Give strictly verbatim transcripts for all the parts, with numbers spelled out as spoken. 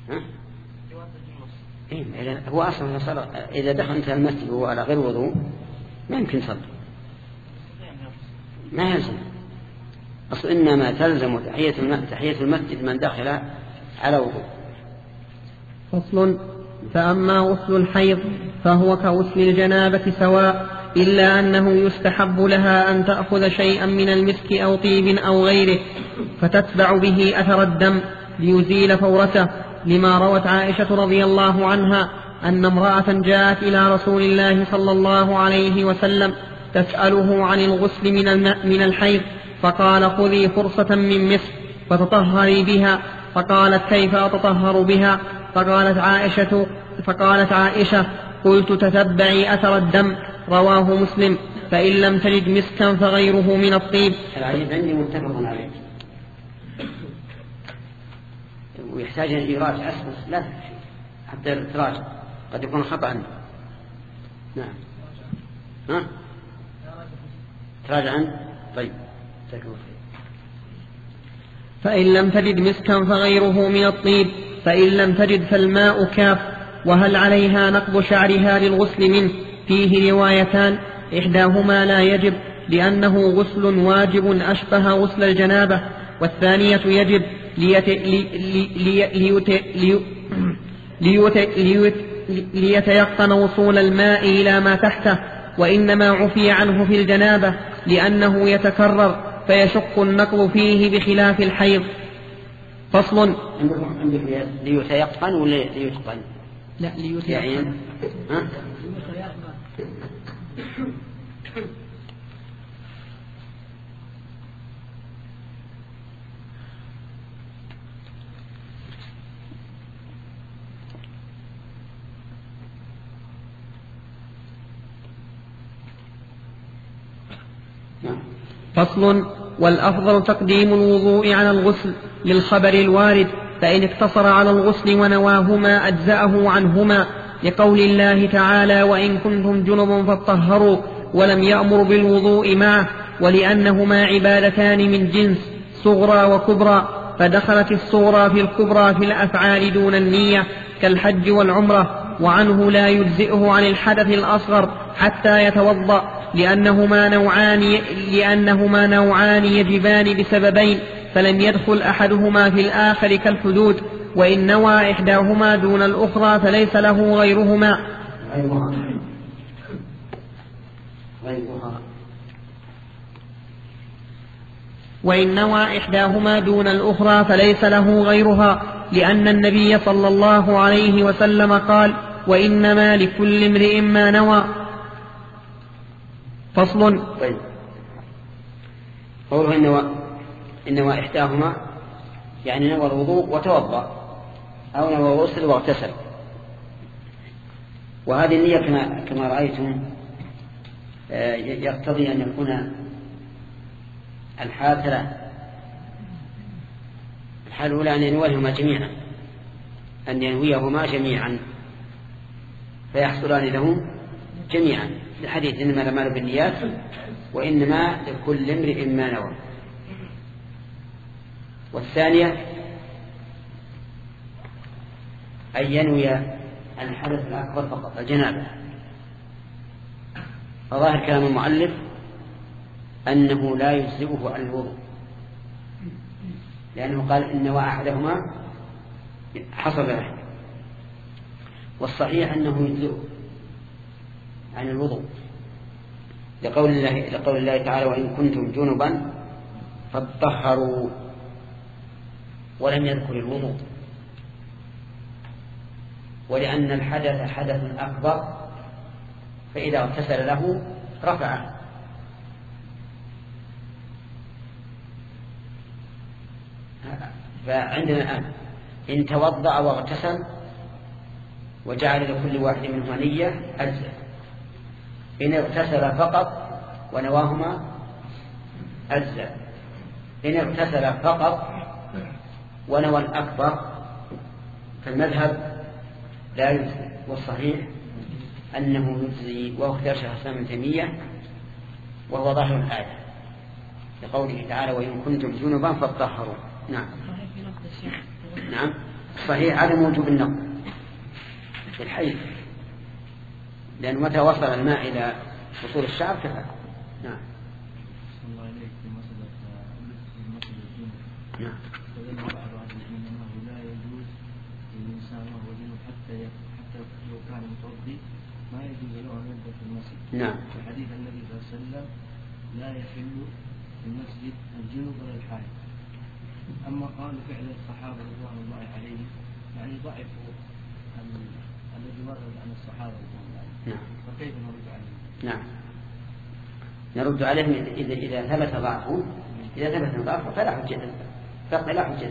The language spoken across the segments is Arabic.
ها؟ إيه هو أصلا صار إذا دخل أنت المسجد وهو على غير وضوء ما يمكن صلي، ما يلزم. أصل إنما تلزم تحية المسجد من دخل على وضوء. فصل. فأما غسل الحيض فهو كغسل الجنابة سواء، إلا أنه يستحب لها أن تأخذ شيئا من المسك أو طيب أو غيره فتتبع به أثر الدم ليزيل فورته، لما روت عائشة رضي الله عنها أن امرأة جاءت إلى رسول الله صلى الله عليه وسلم تسأله عن الغسل من الحيض، فقال خذي فرصة من مسك فتطهري بها. فقالت كيف أتطهر بها؟ فقالت عائشة, فقالت عائشة قلت تتبعي أثر الدم. رواه مسلم. فإن لم تجد مسكا فغيره من الطيب. الحديث عندي متفق عليه ويحتاج أن يراجع أسفل لا حتى تراجع قد يكون خطأ عنه. نعم ها تراجع عنه. طيب تكون. فإن لم تجد مسكا فغيره من الطيب، فإن لم تجد فالماء كاف. وهل عليها نقض شعرها للغسل منه؟ فيه روايتان، إحداهما لا يجب لأنه غسل واجب أشبه غسل الجنابة، والثانية يجب ليت... لي... لي... ليت... لي... ليت... ليت... ليتيقن وصول الماء إلى ما تحته، وإنما عفي عنه في الجنابة لأنه يتكرر فيشق النقض فيه بخلاف الحيض. فصل. ليتيقن ولا ليتقن؟ لا ليتيقن. ها؟ فصل. والأفضل تقديم الوضوء على الغسل للخبر الوارد، فإن اقتصر على الغسل ونواهما أجزأه عنهما، لقول الله تعالى وإن كنتم جنبا فاطهروا، ولم يأمر بالوضوء معه، ولأنهما عبادتان من جنس صغرى وكبرى، فدخلت الصغرى في الكبرى في الأفعال دون النية كالحج والعمرة، وعنه لا يجزئه عن الحدث الأصغر حتى يتوضأ، لأنهما نوعان, لأنهما نوعان يجبان بسببين، فلم يدخل أحدهما في الآخر كالحدود، وإن نوى إحداهما دون الأخرى فليس له غيرهما. وإن نوى إحداهما دون الأخرى فليس له غيرها، لأن النبي صلى الله عليه وسلم قال وإنما لكل امرئ ما نوى. فصل. طيب قوله إنما إنما إحداهما يعني نوى الوضوء وتوضأ أو نوى الغسل واغتسل، وهذه النية كما كما رأيتم يقتضي أن يكون الحال ثلاث. الحال الأولى أن ينويهما جميعا أن ينويهما جميعا فيحصلان له جميعا، الحديث إنما الأعمال بالنيات وإنما لكل امرئ ما نوى. والثانية أن ينوي الحدث الأكبر فقط الجنابة. فظاهر كلام المؤلف أنه لا يجزئه عن الوضوء، لأنه قال إن نوى أحدهما حصل له، والصحيح أنه يجزئه عن الوضوء لقول الله, لقول الله تعالى وإن كنتم جنبا فاطهروا، ولم يذكر الوضوء، ولأن الحدث حدث أكبر فإذا اغتسل له رفعه. فعندنا الآن إن توضأ واغتسل وجعل لكل واحد منهما نية أجزأ. إن اغتسل فقط ونواهما أجزأ. إن اغتسل فقط ونوى الأكبر فالمذهب لا يجزي، والصحيح أنه يجزي، واختار شيخ الإسلام ابن تيمية وهو ظاهر الآية لقوله تعالى وإن كنتم جنبا فاطهروا. نعم نعم صحيح عدم وجوب النقض في الحيض، لأن متى وصل الماء إلى وصول الشعر كفى. نعم. الله عليك في مسألة مسألة الجنة. نعم. فإن بعض أهل العلم أنه لا يجوز للإنسان وهو جنوب حتى حتى لو كان متوضي ما يجوز له أن يبدأ في المسجد. نعم. في حديث النبي صلى الله عليه وسلم لا يحل في المسجد الجنوب ولا الحائض. أما قال فعل الصحابة رضوان الله عليهم يعني ضعفوا الذي ورد عن الصحابة رضوان الله عليهم. نعم. فكيف نرد عليهم؟ نعم. نرد عليهم إذا إذا ثبت ضعفه، إذا ثبت ضعفه فلا حجة فلا حجة.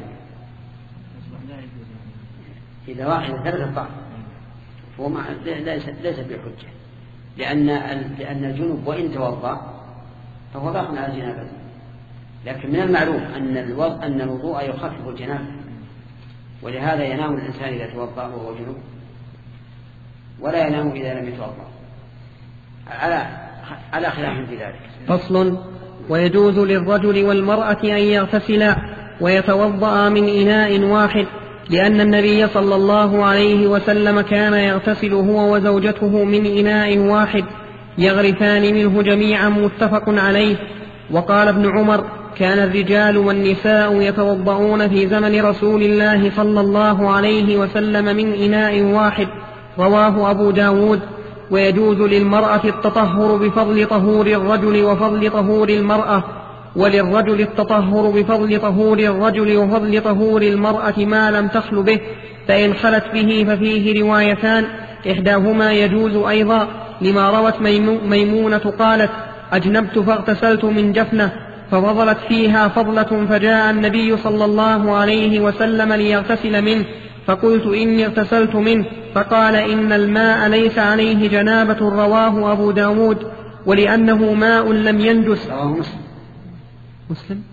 إذا واحد ثبت الضعف فهو ما ليس ليس بحجة، لأن لأن الجنوب وإن توضأ فهو باق على الجنابة، لكن من المعلوم أن الوضوء أن الوضوء يخفف الجنابة، ولهذا ينام الإنسان إذا توضأ وهو جنوب ولا ينام إذا لم يتوضأ، على على خلاف في ذلك. فصل. ويجوز للرجل والمرأة أن يغتسلا ويتوضأ من إناء واحد، لأن النبي صلى الله عليه وسلم كان يغتسل هو وزوجته من إناء واحد يغرفان منه جميعا، متفق عليه. وقال ابن عمر: كان الرجال والنساء يتوضؤون في زمن رسول الله صلى الله عليه وسلم من إناء واحد، رواه أبو داود. ويجوز للمرأة التطهر بفضل طهور الرجل وفضل طهور المرأة، وللرجل التطهر بفضل طهور الرجل وفضل طهور المرأة ما لم تخل به، فإن خلت به ففيه روايتان، إحداهما يجوز أيضا لما روت ميمونة قالت: أجنبت فاغتسلت من جفنة ففضلت فيها فضلة، فجاء النبي صلى الله عليه وسلم ليغتسل منه، فقلت إني اغتسلت منه، فقال: إن الماء ليس عليه جنابة، رواه أبو داود. ولأنه ماء لم ينجس. رواه مسلم. مسلم؟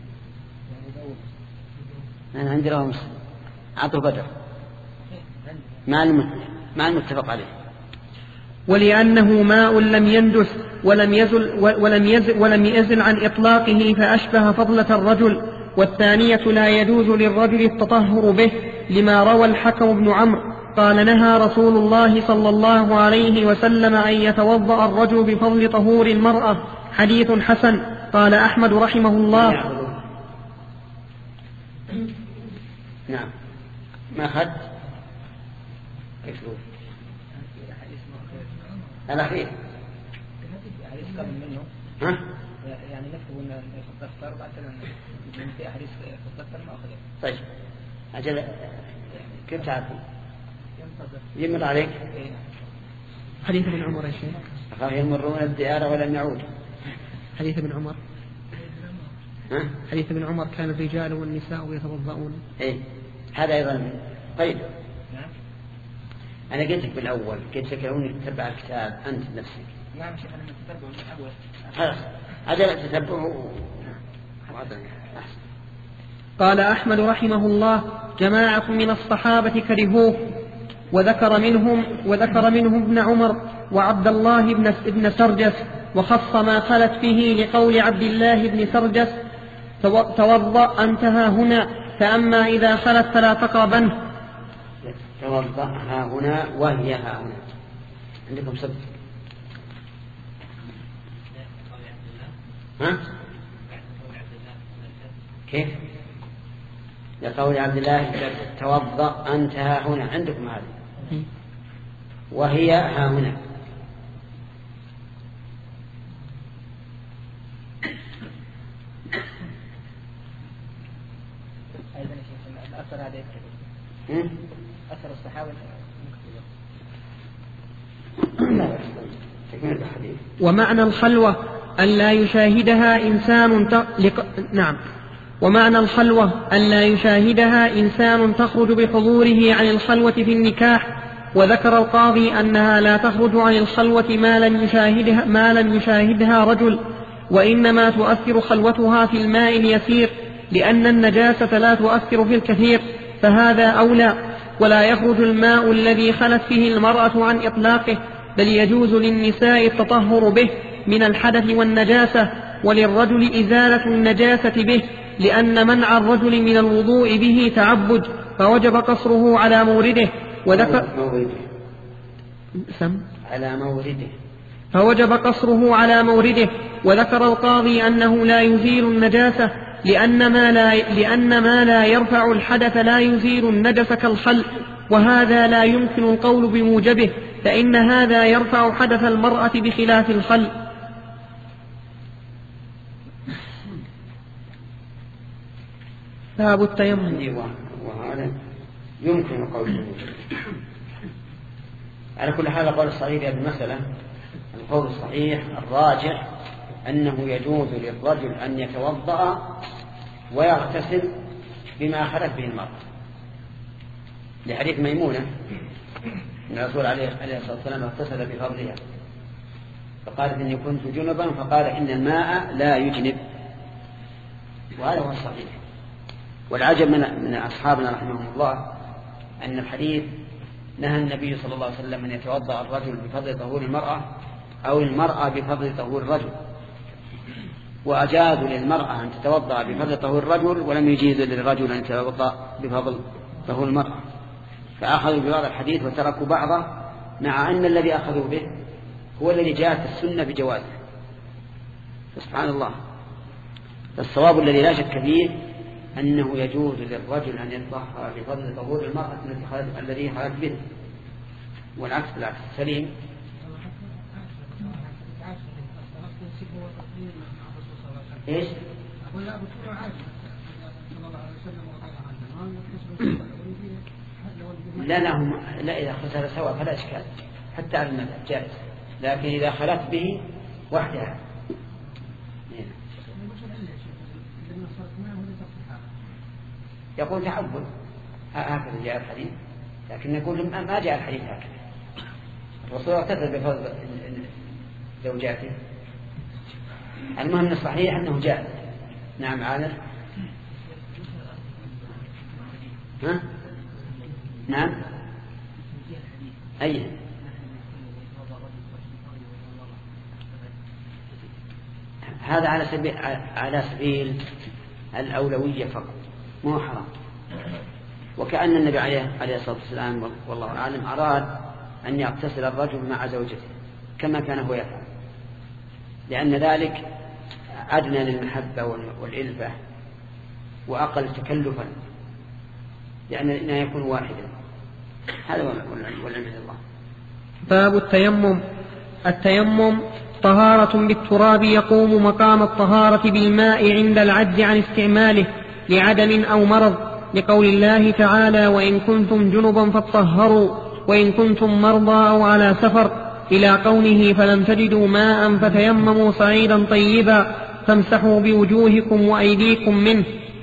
أنا عندي رواه مسلم. عطوا بدر ما المتفق عليه. ولأنه ماء لم ينجس ولم يزل, ولم يزل, ولم يزل عن إطلاقه فأشبه فضلة الرجل. والثانية لا يجوز للرجل التطهر به، لما روى الحكم بن عمرو قال: نهى رسول الله صلى الله عليه وسلم أن يتوضأ الرجل بفضل طهور المرأة، حديث حسن. قال أحمد رحمه الله: نعم. ما خد كيف الأخير ها؟ يعني نكتب أن تختار بعد من في أحاديث تختار ما أخذ. طيب أجل كيف تعرفين؟ يمر عليك حديث ابن عمر يا شيخ. أخاف يمرون الديار ولم يعود. حديث ابن عمر. ها؟ حديث ابن عمر كان الرجال والنساء يتوضؤون. إيه هذا أيضا طيب. أنا قلت لك بالأول قلت لك لو إنك تتبع الكتاب أنت نفسك. نعم شيخ أنا تتبعه من الأول. خلاص أجل تتبعه. قال أحمد رحمه الله: جماعة من الصحابة كرهوه، وذكر منهم وذكر منهم ابن عمر وعبد الله بن ابن سرجس، وخص ما خلت فيه لقول عبد الله بن سرجس: توضأ انتهى هنا، فأما إذا خلت فلا تقربنه. توضأ ها هنا وهي ها هنا. عندكم سبب؟ ها؟ كيف؟ لقول عبد الله: توضأ انتهى هنا. عندكم هذه وهي ها هنا. أيضا يا شيخ الأثر هذا يكتب أثر الصحابة. ومعنى الخلوة أن لا يشاهدها إنسان ت... لق... نعم ومعنى الخلوة أن لا يشاهدها إنسان تخرج بحضوره عن الخلوة في النكاح. وذكر القاضي أنها لا تخرج عن الخلوة ما لم يشاهدها, ما لم يشاهدها رجل، وإنما تؤثر خلوتها في الماء اليسير، لأن النجاسة لا تؤثر في الكثير، فهذا أولى. ولا يخرج الماء الذي خلت فيه المرأة عن إطلاقه، بل يجوز للنساء التطهر به من الحدث والنجاسة، وللرجل إزالة النجاسة به، لأن منع الرجل من الوضوء به تعبد، فوجب قصره على مورده وذكر مورده سم على مورده فوجب قصره على مورده وذكر القاضي أنه لا يزيل النجاسة لأن ما لا, لأن ما لا يرفع الحدث لا يزيل النجس كالخل، وهذا لا يمكن القول بموجبه، فإن هذا يرفع حدث المرأة بخلاف الخل. باب التيمم. وهذا يمكن القول بموجبه. على كل حال القول الصحيح في هذه المسألة، القول الصحيح الراجح أنه يجوز للرجل أن يتوضأ ويغتسل بما خلت به المرأة، لحديث ميمونة أن الرسول عليه الصلاة والسلام اغتسل بفضلها فقالت إني كنت جنبا فقال إن الماء لا يجنب، وهذا هو الصحيح. والعجب من, من أصحابنا رحمهم الله أن الحديث نهى النبي صلى الله عليه وسلم أن يتوضأ الرجل بفضل طهور المرأة أو المرأة بفضل طهور الرجل، وأجازوا للمرأة أن تتوضأ بفضل طهور الرجل ولم يجيزوا للرجل أن يتوضأ بفضل طهور المرأة، فأخذوا ببعض الحديث وتركوا بعضه، مع أن الذي أخذوا به هو الذي جاءت السنة بجوازه. سبحان الله. فالصواب الذي لا شك فيه أنه يجوز للرجل أن يتطهر بفضل طهور المرأة الذي خرج به، والعكس بالعكس سليم. إيش؟ لا لا هم لا إذا خسر سوا فلا إشكال حتى على المذهب جائز، لكن إذا خلت به وحدها يقول تعبد، هكذا جاء الحديث، لكن نقول ما جاء الحديث هكذا. الرسول اغتسل بفضل زوجاته. المهم الصحيح أنه جاء. نعم عامر. ها؟ نعم. أي هذا على سبيل على سبيل الأولوية فقط، مو حرام. وكأن النبي عليه عليه الصلاة والسلام والله أعلم أراد أن يغتسل الرجل مع زوجته كما كان هو يفعل، لأن ذلك أدنى للمحبة والإلفة وأقل تكلفا، لأنه يكون واحدا. هذا والعلم لله. باب التيمم. التيمم طهارة بالتراب يقوم مقام الطهارة بالماء عند العجز عن استعماله لعدم أو مرض، لقول الله تعالى: وإن كنتم جنبا فاطهروا وإن كنتم مرضى أو على سفر، إلى قوله: فلم تجدوا ماء فتيمموا صعيدا طيبا فامسحوا بوجوهكم وأيديكم منه.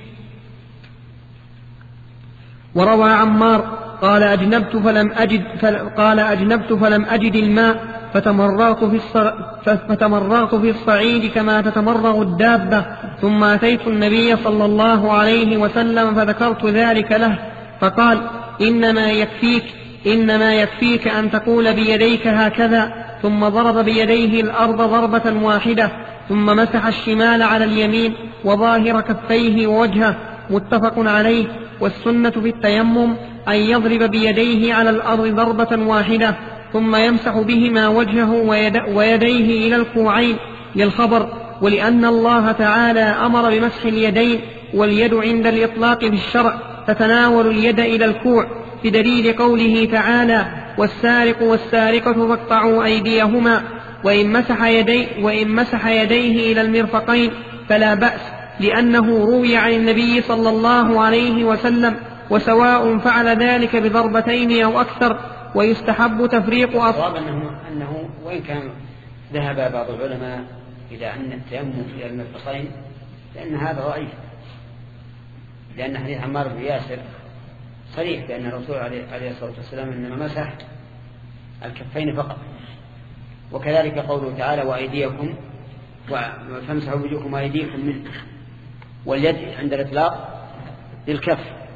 وروى عمار قال أجنبت فلم أجد قال أجنبت فلم أجد الماء فتمرغت في فتمرغت في الصعيد كما تتمرغ الدابة، ثم أتيت النبي صلى الله عليه وسلم فذكرت ذلك له، فقال: إنما يكفيك إنما يكفيك أن تقول بيديك هكذا، ثم ضرب بيديه الأرض ضربة واحدة، ثم مسح الشمال على اليمين وظاهر كفيه ووجهه، متفق عليه. والسنة في التيمم أن يضرب بيديه على الأرض ضربة واحدة، ثم يمسح بهما وجهه ويديه إلى الكوعين، للخبر: ولأن الله تعالى أمر بمسح اليدين، واليد عند الإطلاق في الشرع تتناول اليد إلى الكوع، بدليل قوله تعالى: والسارق والسارقة فاقطعوا أيديهما. وإن مسح يديه, وإن مسح يديه إلى المرفقين فلا بأس، لأنه روي عن النبي صلى الله عليه وسلم، وسواء فعل ذلك بضربتين أو أكثر، ويستحب تفريق أصابع. أنه, أنه وإن كان ذهب بعض العلماء إلى أن التيمم إلى المرفقين، لأن هذا ضعيف، لأن حديث عمار بن ياسر صريح بأن الرسول عليه الصلاة والسلام إنما مسح الكفين فقط. وكذلك قوله تعالى: وأيديكم فامسحوا وجوهكم وأيديكم منه، واليد عند الإطلاق للكف،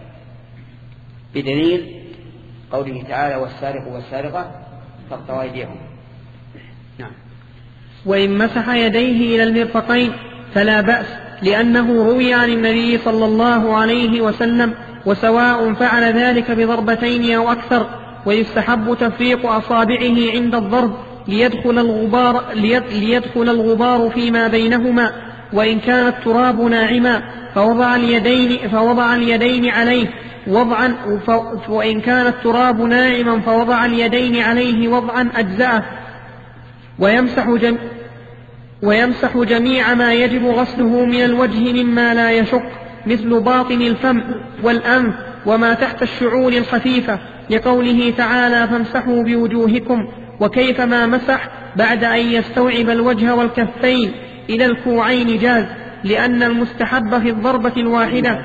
بدليل قوله تعالى: والسارق والسارقة فاقطعوا أيديهم. نعم. وإن مسح يديه إلى المرفقين فلا بأس، لأنه روي عن النبي صلى الله عليه وسلم: وسواء فعل ذلك بضربتين أو أكثر. ويستحب تفريق أصابعه عند الضرب ليدخل الغبار, ليدخل الغبار فيما بينهما. وإن كان التراب ناعما فوضع اليدين, فوضع اليدين عليه وضعا وإن كان التراب ناعما فوضع اليدين عليه وضعا أجزأه. ويمسح, جم ويمسح جميع ما يجب غسله من الوجه مما لا يشق، مثل باطن الفم والأنف وما تحت الشعور الخفيفة، لقوله تعالى فامسحوا بوجوهكم. وكيفما مسح بعد أن يستوعب الوجه والكفين إلى الكوعين جاز، لأن المستحب في الضربة الواحدة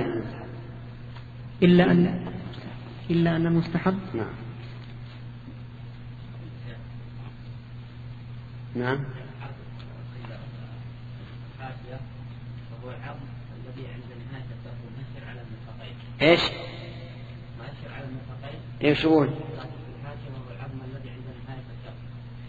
إلا أن إلا أن المستحب نعم نعم وهو العظم الذي عند نهاية الضرب مؤثر على المرفقين. ايش؟ مؤثر على المرفقين. ايش هو؟ الحاشية وهو العظم الذي عند نهاية الضرب.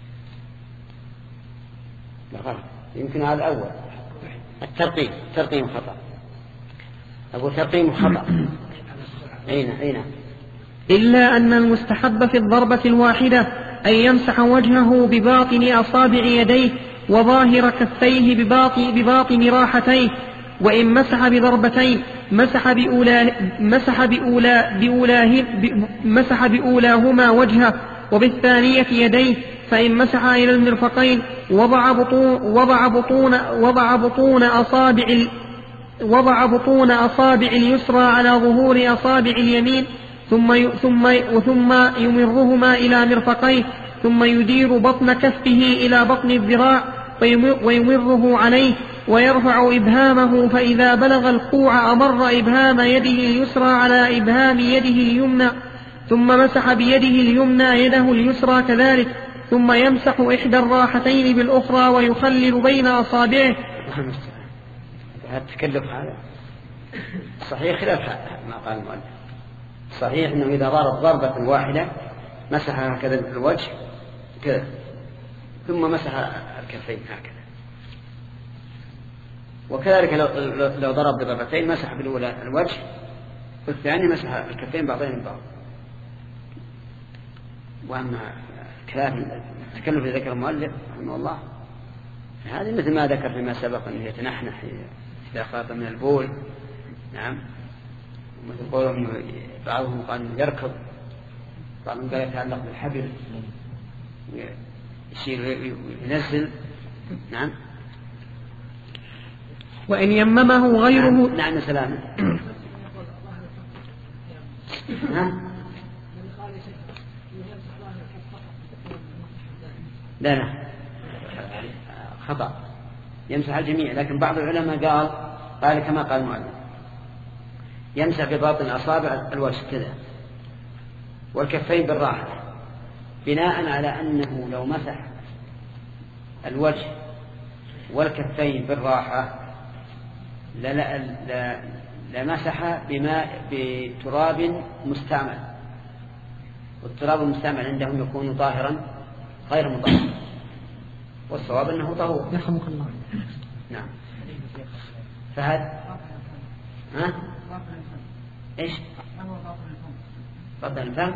لا غلط، يمكن هذا الأول. الترقيم ترقيم خطأ. أبو ترقيم خطأ. أين أين؟ إلا أن المستحب في الضربة الواحدة أن يمسح وجهه بباطن أصابع يديه وظاهر كفيه بباطن, بباطن راحتيه. وإن مسح بضربتين مسح بأولى مسح بأولى بأولاه مسح بأولاهما وجهه وبالثانية يديه. فإن مسح إلى المرفقين وضع بطون وضع بطون وضع بطون أصابع وضع بطون أصابع اليسرى على ظهور أصابع اليمين ثم ثم وثم يمرهما إلى مرفقيه، ثم يدير بطن كفه إلى بطن الذراع ويمره عليه ويرفع إبهامه، فإذا بلغ الكوع أمر إبهام يده اليسرى على إبهام يده اليمنى، ثم مسح بيده اليمنى يده اليسرى كذلك، ثم يمسح إحدى الراحتين بالأخرى ويخلل بين أصابعه. هذا التكلف هذا صحيح خلاف ما قال المؤلف. صحيح أنه إذا ضرب ضربة واحدة مسح هكذا الوجه كذا ثم مسح الكفين هكذا، وكذلك لو, لو ضرب بضربتين مسح بالأولى الوجه والثاني مسح الكفين بعضين من بعض. وأما كلام التكلف اللي ذكر المؤلف رحمه الله هذه مثل ما ذكر فيما سبق أنه يتنحنح إذا خاف من البول. نعم. مثل قولهم بعضهم قال يركض، بعضهم قال يتعلق بالحبل يشير ينزل. نعم. وإن يممه غيره نعم, نعم سلامة. نعم. لا لا خطأ، يمسح الجميع، لكن بعض العلماء قال قال كما قال المؤلف يمسح بباطن أصابع الوجه كذا والكفين بالراحة، بناء على أنه لو مسح الوجه والكفين بالراحة لمسح بماء بتراب مستعمل، والتراب المستعمل عندهم يكون طاهرا غير مطهر، والصواب أنه طهور. يرحمك الله. نعم. فهد ها إيش باطن الفم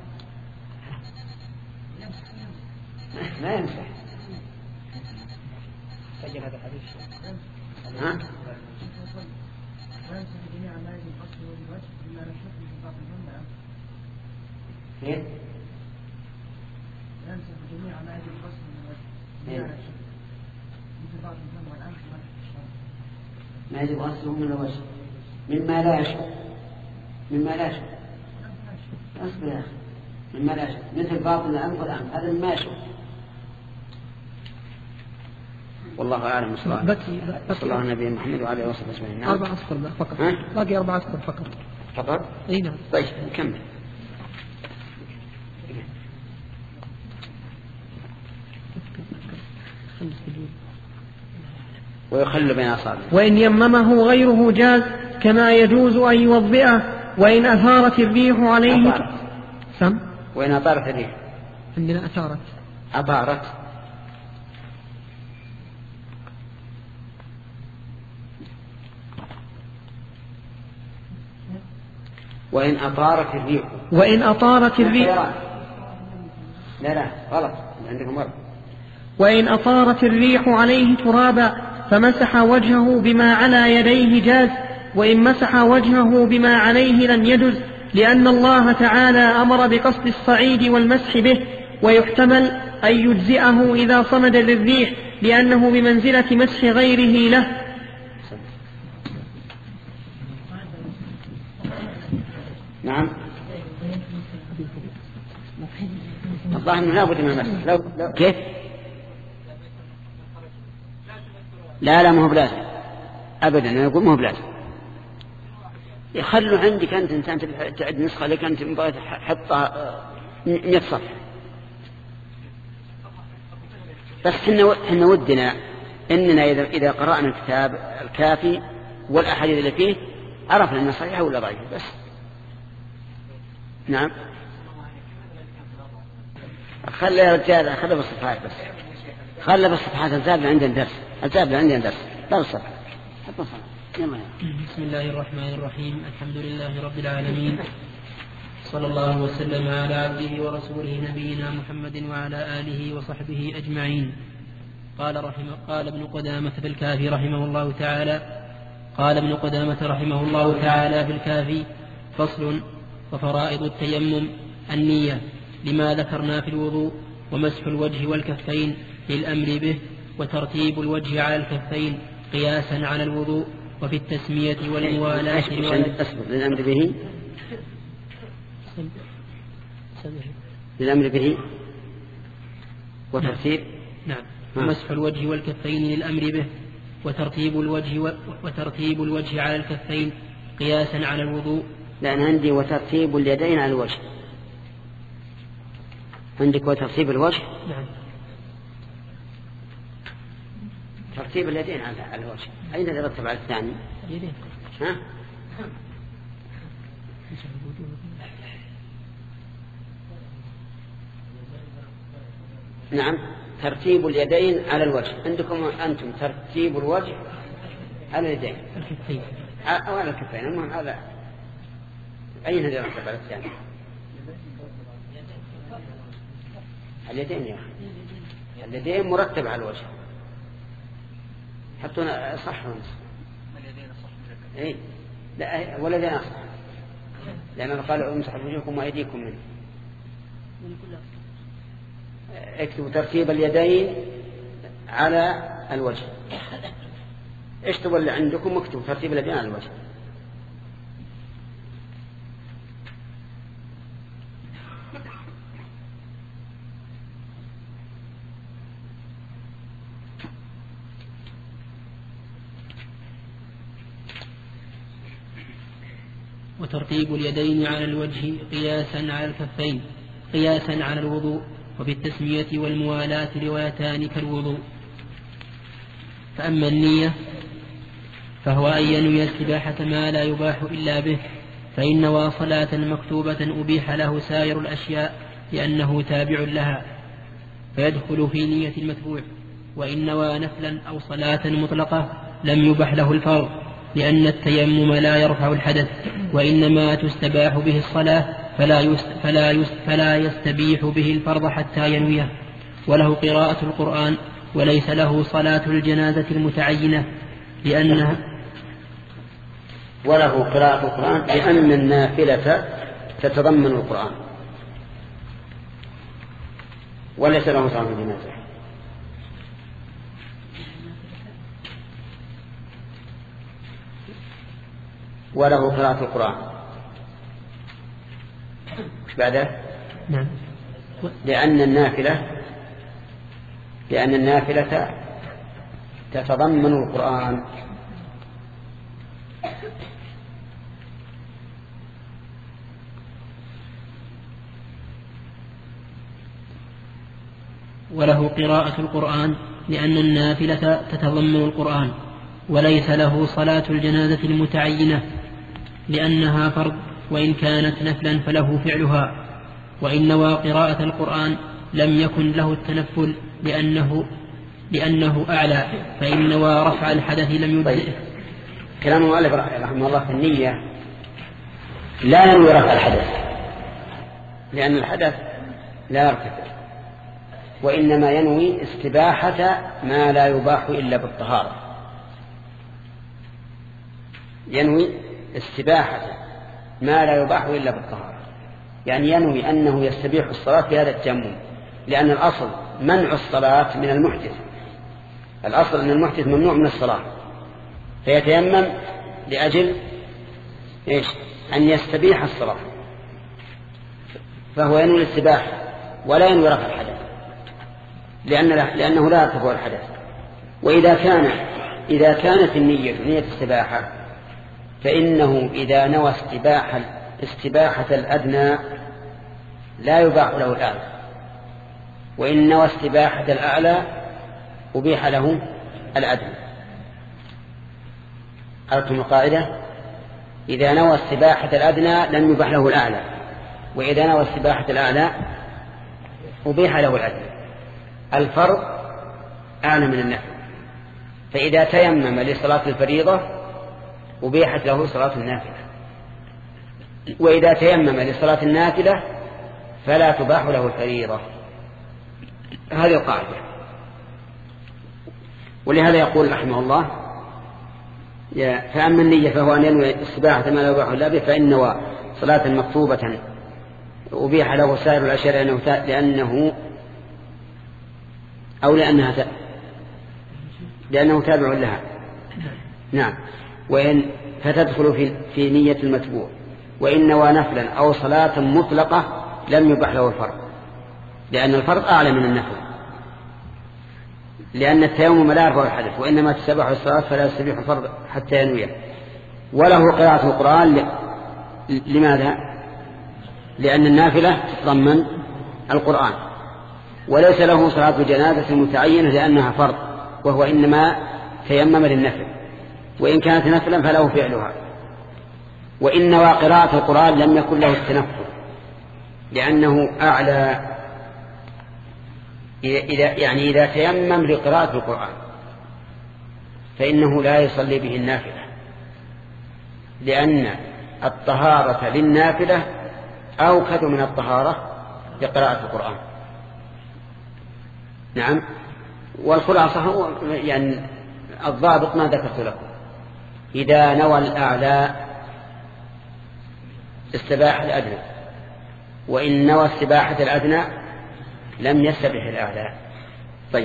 ما يمسح. سجل هذا الحديث. ها كيف يمسح جميع ما يجب غسله من الوجه مثل بعض الفم والأنف ما يجب غسله من الوجه مما لا يشعر مما لا يشعر أصبر يا أخي مما لا يشعر مثل باطن الأنف والأنف هذا ما يشعر. والله أعلم. صلى الله على النبي محمد وعلى آله وصحبه أجمعين. أربع أسطر فقط. باقي أربع أسطر فقط. فقط. أي نعم. طيب نكمل. ويخل بين أصابعه. وإن يممه غيره جاز، كما يجوز أن يوضئه. وإن أثارت الريح عليه أطارت. سم وإن أطارت الريح عندنا أثارت أطارت وإن أطارت الريح وإن أطارت الريح لا لا غلط عندكم مرة. وإن أطارت الريح عليه ترابا فمسح وجهه بما على يديه جاز، وإن مسح وجهه بما عليه لم يجز، لأن الله تعالى أمر بقصد الصعيد والمسح به، ويحتمل أن يجزئه إذا صمد للريح لأنه بمنزلة مسح غيره له. نعم الظاهر أنه لا بد من المسح. لو... لو... كيف لا لا ما هو بلازم أبدا، أنا أقول ما هو بلازم. يخلوا عندك أنت إنسان تعد نسخة لك أنت مبغى تحطها مئة صفحة بس. حنا حنا ودنا إننا إذا إذا قرأنا الكتاب الكافي والأحاديث اللي فيه عرفنا أنها صحيحة ولا ضعيفة بس. نعم خلي يا رجال خلي بالصفحات بس، خلي بالصفحات الزابلة عندنا درس، الزابلة عندنا درس لا بالصفحة. حط الصفحة. بسم الله الرحمن الرحيم. الحمد لله رب العالمين، صلى الله وسلم على عبده ورسوله نبينا محمد وعلى آله وصحبه أجمعين. قال رحمه قال ابن قدامة في الكافي رحمه الله تعالى قال ابن قدامة رحمه الله تعالى في الكافي: فصل. وفرائض التيمم النية لما ذكرنا في الوضوء، ومسح الوجه والكفين للأمر به، وترتيب الوجه على الكفين قياسا على الوضوء، وفي التسمية والموالاة للأمر به للأمر به وترتيب نعم ومسح الوجه والكفين للأمر به، وترتيب الوجه و... وترتيب الوجه على الكفين قياسا على الوضوء. لأن عندي وترتيب اليدين على الوجه، عندك وترتيب الوجه. نعم ترتيب اليدين على الوجه. أين يرتب على الثاني؟ اليدين. ها؟ نعم ترتيب اليدين على الوجه. عندكم أنتم ترتيب الوجه على اليدين الكفين أو على الكفين. المهم هذا أين يرتب على الثاني؟ اليدين يا أخي، اليدين مرتب على الوجه. حطونا صح ونص. اليدين صح اي لا واليدين صح، لأنه قال امسحوا وجوهكم وأيديكم منه. اكتبوا ترتيب اليدين على الوجه. اكتبوا اللي عندكم واكتبوا ترتيب اليدين على الوجه. وترتيب اليدين على الوجه قياسا على الكفين قياسا على الوضوء، وفي التسمية والموالاة روايتان كالوضوء. فأما النية فهو أن ينوي استباحة ما لا يباح إلا به، فإن نوى صلاة مكتوبة أبيح له سائر الأشياء لأنه تابع لها فيدخل في نية المتبوع. وإن نوى نفلا أو صلاة مطلقة لم يبح له الفرض، لأن التيمم لا يرفع الحدث، وإنما تستباح به الصلاة فلا, يست فلا, يست فلا يستبيح به الفرض حتى ينويه. وله قراءة القرآن، وليس له صلاة الجنازة المتعينة لأنها وله قراءة القرآن لأن النافلة تتضمن القرآن، وليس له صلاة الجنازة. وله قراءة القرآن مش بعده؟ نعم. لأن النافلة لأن النافلة تتضمن القرآن. وله قراءة القرآن لأن النافلة تتضمن القرآن، وليس له صلاة الجنازة المتعينة لأنها فرض، وإن كانت نفلا فله فعلها. وإن نوى قراءة القرآن لم يكن له التنفل لأنه, لأنه أعلى، فإن نوى رفع الحدث لم يجزئه. كلام المؤلف رحمه الله في النية لا ينوي رفع الحدث، لأن الحدث لا يرتفع، وإنما ينوي استباحة ما لا يباح إلا بالطهارة. ينوي استباحة ما لا يباح إلا بالطهارة، يعني ينوي أنه يستبيح الصلاة في هذا التيمم، لأن الأصل منع الصلاة من المحدث، الأصل أن المحدث ممنوع من الصلاة، فيتيمم لأجل إيش؟ أن يستبيح الصلاة، فهو ينوي الاستباحة ولا ينوي رفع الحدث، لأن لأنه لا يرتفع الحدث. وإذا كان إذا كانت النية نية استباحة، فإنه إذا نوى استباحة استباحة الأدنى لا يباح له الأعلى، وإن نوى استباحة الأعلى أبيح له الأدنى. عرفتم القاعدة؟ إذا نوى استباحة الأدنى لم يباح له الأعلى، وإذا نوى استباحة الأعلى أبيح له الأدنى. الفرق أعلى من النفل، فإذا تيمم لصلاة الفريضة أبيحت له صلاة النافلة، وإذا تيمم لصلاة النافلة فلا تباح له الفريضة. هذه القاعدة. ولهذا يقول رحمه الله: فأما النية فهو أن ينوي استباحة ما لا يباح إلا به، فإن نوى صلاة مكتوبة أبيح له سائر الأشياء لأنه, لأنه أو لأنها ت... لأنه تابع لها. نعم. وإن فتدخل في, في نية المتبوع. وإن نوى نفلا أو صلاة مطلقة لم يباح له الفرض، لأن الفرض أعلى من النفل، لأن التيمم لا يرفع الحدث، وإنما تستباح الصلاة فلا يستبيح الفرض حتى ينويه. وله قراءة القرآن ل... لماذا؟ لأن النافلة تتضمن القرآن، وليس له صلاة الجنازة متعينة لأنها فرض، وهو إنما تيمم للنفل، وإن كانت نفلا فله فعلها. وإن نوى قراءة القرآن لم يكن له التنفل، لأنه أعلى. إذا يعني إذا تيمم لقراءة القرآن فإنه لا يصلي به النافلة، لأن الطهارة للنافلة أوكد من الطهارة لقراءة القرآن. نعم. والخلاصة هو يعني الضابط ما ذكرت لكم: إذا نوى الأعلى استباح الأدنى، وإن نوى استباحة الأدنى لم يستبح الأعلى. طيب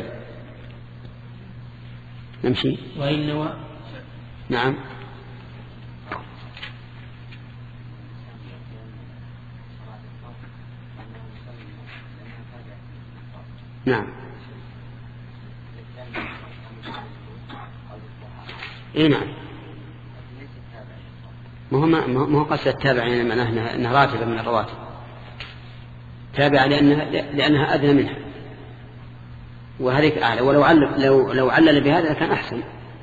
نمشي. وإن نوى نعم. نعم. اي نعم. ما هو ما هو قصد التابع، يعني معناه انها راتبه من الرواتب، تابعه لانها لانها ادنى منها، وهذيك اعلى. ولو علل لو لو علل بهذا كان احسن.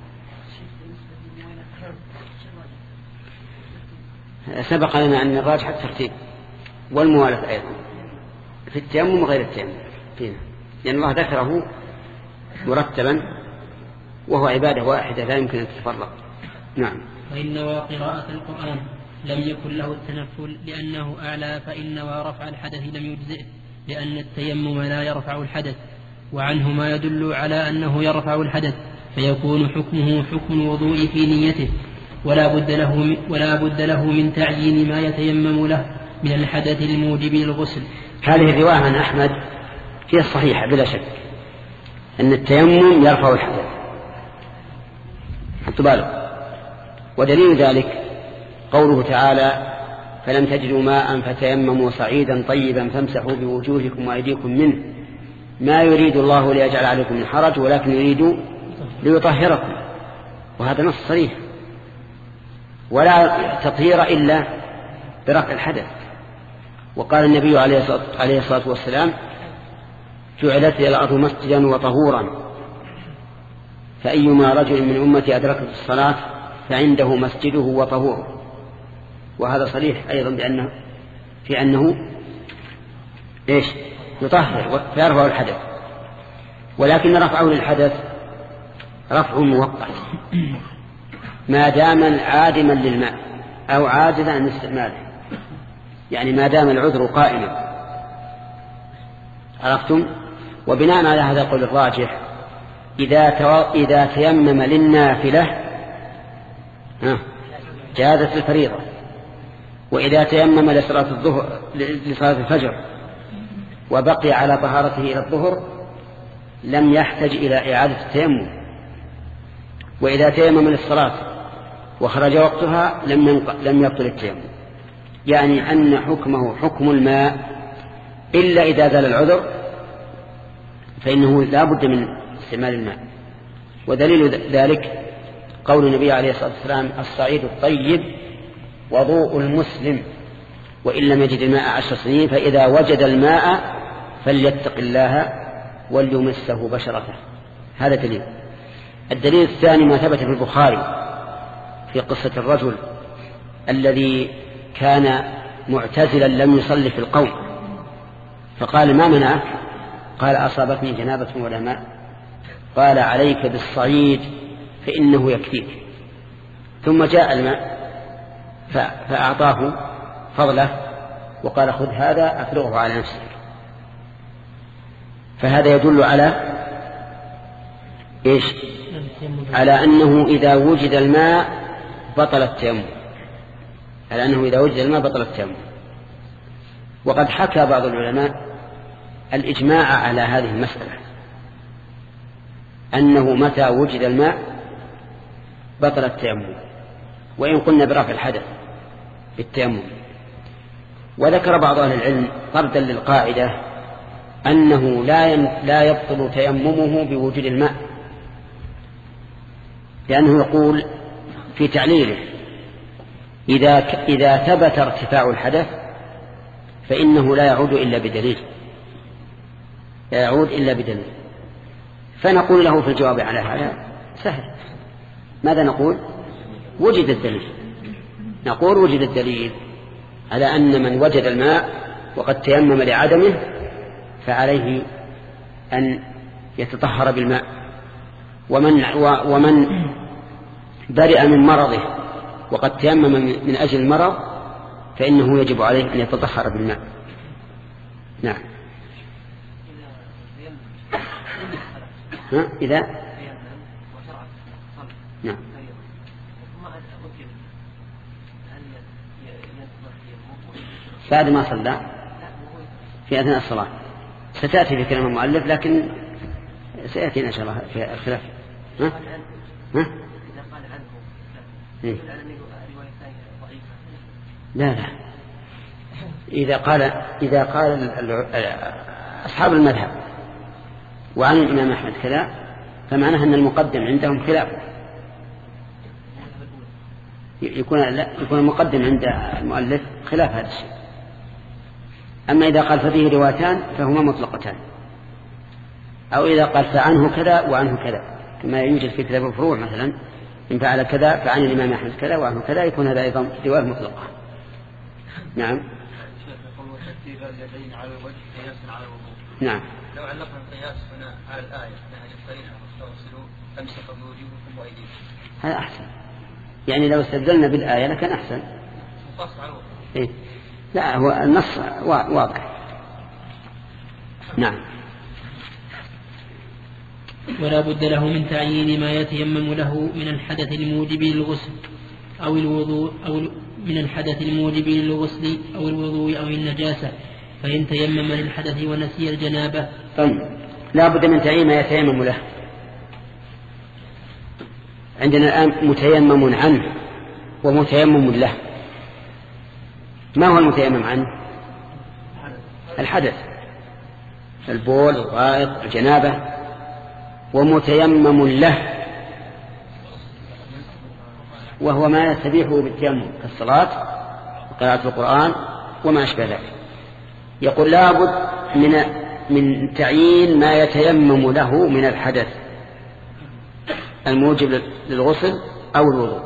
سبق لنا ان الراجح الترتيب والموالاه ايضا في التيمم وغير التيمم فينا، لان الله ذكره مرتبا وهو عباده واحده لا يمكن ان تتفرق. نعم. وإن نوى قراءة القرآن لم يكن له التنفل لأنه أعلى، فإن نوى رفع الحدث لم يجزئه، لأن التيمم لا يرفع الحدث، وعنه ما يدل على أنه يرفع الحدث، فيكون حكمه حكم الوضوء في نيته، ولا بد له ولا بد له من تعيين ما يتيمم له من الحدث الموجب للغسل. هذه الرواية عن أحمد فيها الصحيحة بلا شك أن التيمم يرفع الحدث، حطوا بالك. ودليل ذلك قوله تعالى: فلم تجدوا ماء فتيمموا صعيدا طيبا فامسحوا بوجوهكم وأيديكم منه ما يريد الله ليجعل عليكم من حرج ولكن يريد ليطهركم. وهذا نص صريح، ولا تطهير إلا برفع الحدث. وقال النبي عليه الصلاة والسلام: جعلت لي الأرض مسجدا وطهورا، فأيما رجل من أمتي أدركت الصلاة فعنده مسجده وطهوره. وهذا صريح أيضا بأنه في أنه إيش؟ يطهر ويرفع الحدث، ولكن رفعه للحدث رفع مؤقت ما دام عادما للماء أو عاجزا عن استعماله. يعني ما دام العذر قائما. عرفتم؟ وبناء على هذا القول الراجح إذا إذا تيمم للنافلة جازت الفريضة، وإذا تيمم لصلاة الظهر لصلاة الفجر وبقي على طهارته إلى الظهر لم يحتج إلى إعادة التيمم، وإذا تيمم للصلاة وخرج وقتها لم لم يبطل التيمم. يعني أن حكمه حكم الماء إلا إذا زال العذر فإنه لا بد من استعمال الماء. ودليل ذلك قول النبي عليه الصلاة والسلام الصعيد الطيب وضوء المسلم وإن لم يجد الماء عشر سنين فإذا وجد الماء فليتق الله وليمسه بشرته. هذا دليل. الدليل الثاني ما ثبت في البخاري في قصة الرجل الذي كان معتزلا لم يصلي في القوم فقال ما منعك؟ قال أصابتني جنابة ولا ماء. قال عليك بالصعيد فإنه يكفيك. ثم جاء الماء فأعطاه فضله وقال خذ هذا أفرغه على نفسك. فهذا يدل على إيش؟ على أنه إذا وجد الماء بطل التيمم، على أنه إذا وجد الماء بطل التيمم. وقد حكى بعض العلماء الإجماع على هذه المسألة أنه متى وجد الماء بطل التيمم، وإن قلنا برفع الحدث بالتيمم. وذكر بعض أهل العلم طردا للقاعدة أنه لا لا يبطل تيممه بوجود الماء، لأنه يقول في تعليله إذا إذا ثبت ارتفاع الحدث فإنه لا يعود إلا بدليل، لا يعود إلا بدليل. فنقول له في الجواب على هذا سهل. ماذا نقول؟ وجد الدليل. نقول وجد الدليل على أن من وجد الماء وقد تيمم لعدمه فعليه أن يتطهر بالماء، ومن, ومن برئ من مرضه وقد تيمم من أجل المرض فإنه يجب عليه أن يتطهر بالماء. نعم. ها؟ إذا نعم بعد ما صلى في أثناء الصلاة ستأتي في كلام المؤلف، لكن سيأتينا إن شاء الله في الخلاف. ها؟ ها؟ إيه؟ لا لا إذا قال إذا قال أصحاب المذهب وعن الإمام أحمد كذا فمعناه أن المقدم عندهم خلاف، يكون لا يكون المقدم عند المؤلف خلاف هذا الشيء. أما إذا قال ففيه روايتان فهما مطلقتان، أو إذا قال فعنه كذا وعنه كذا كما يوجد في كتاب الفروع مثلا إن فعل كذا فعن الإمام أحمد كذا وعنه كذا يكون هذا أيضا رواية مطلقة. نعم. نعم. لو علقنا القياس هنا على الآية نهج الطريقة واستغسلوا أمسكوا بوجوهكم وأيديكم هذا أحسن. يعني لو استدلنا بالآية لكان أحسن. إيه؟ لا هو النص واضح. نعم. ولا بد له من تعيين ما يتيمم له من الحدث الموجب للغسل أو الوضوء أو من الحدث الموجب للغسل أو الوضوء أو النجاسة، فإن تيمم للحدث ونسي الجنابة. طيب لا بد من تعيين ما يتيمم له. عندنا الآن متيمم عنه ومتيمم له. ما هو المتيمم عنه؟ الحدث، البول، الغائط، الجنابة. ومتيمم له وهو ما يستبيحه بالتيمم كالصلاة وقراءة القرآن وما أشبه ذلك. يقول لابد من من تعيين ما يتيمم له من الحدث الموجب للغسل أو الوضوء.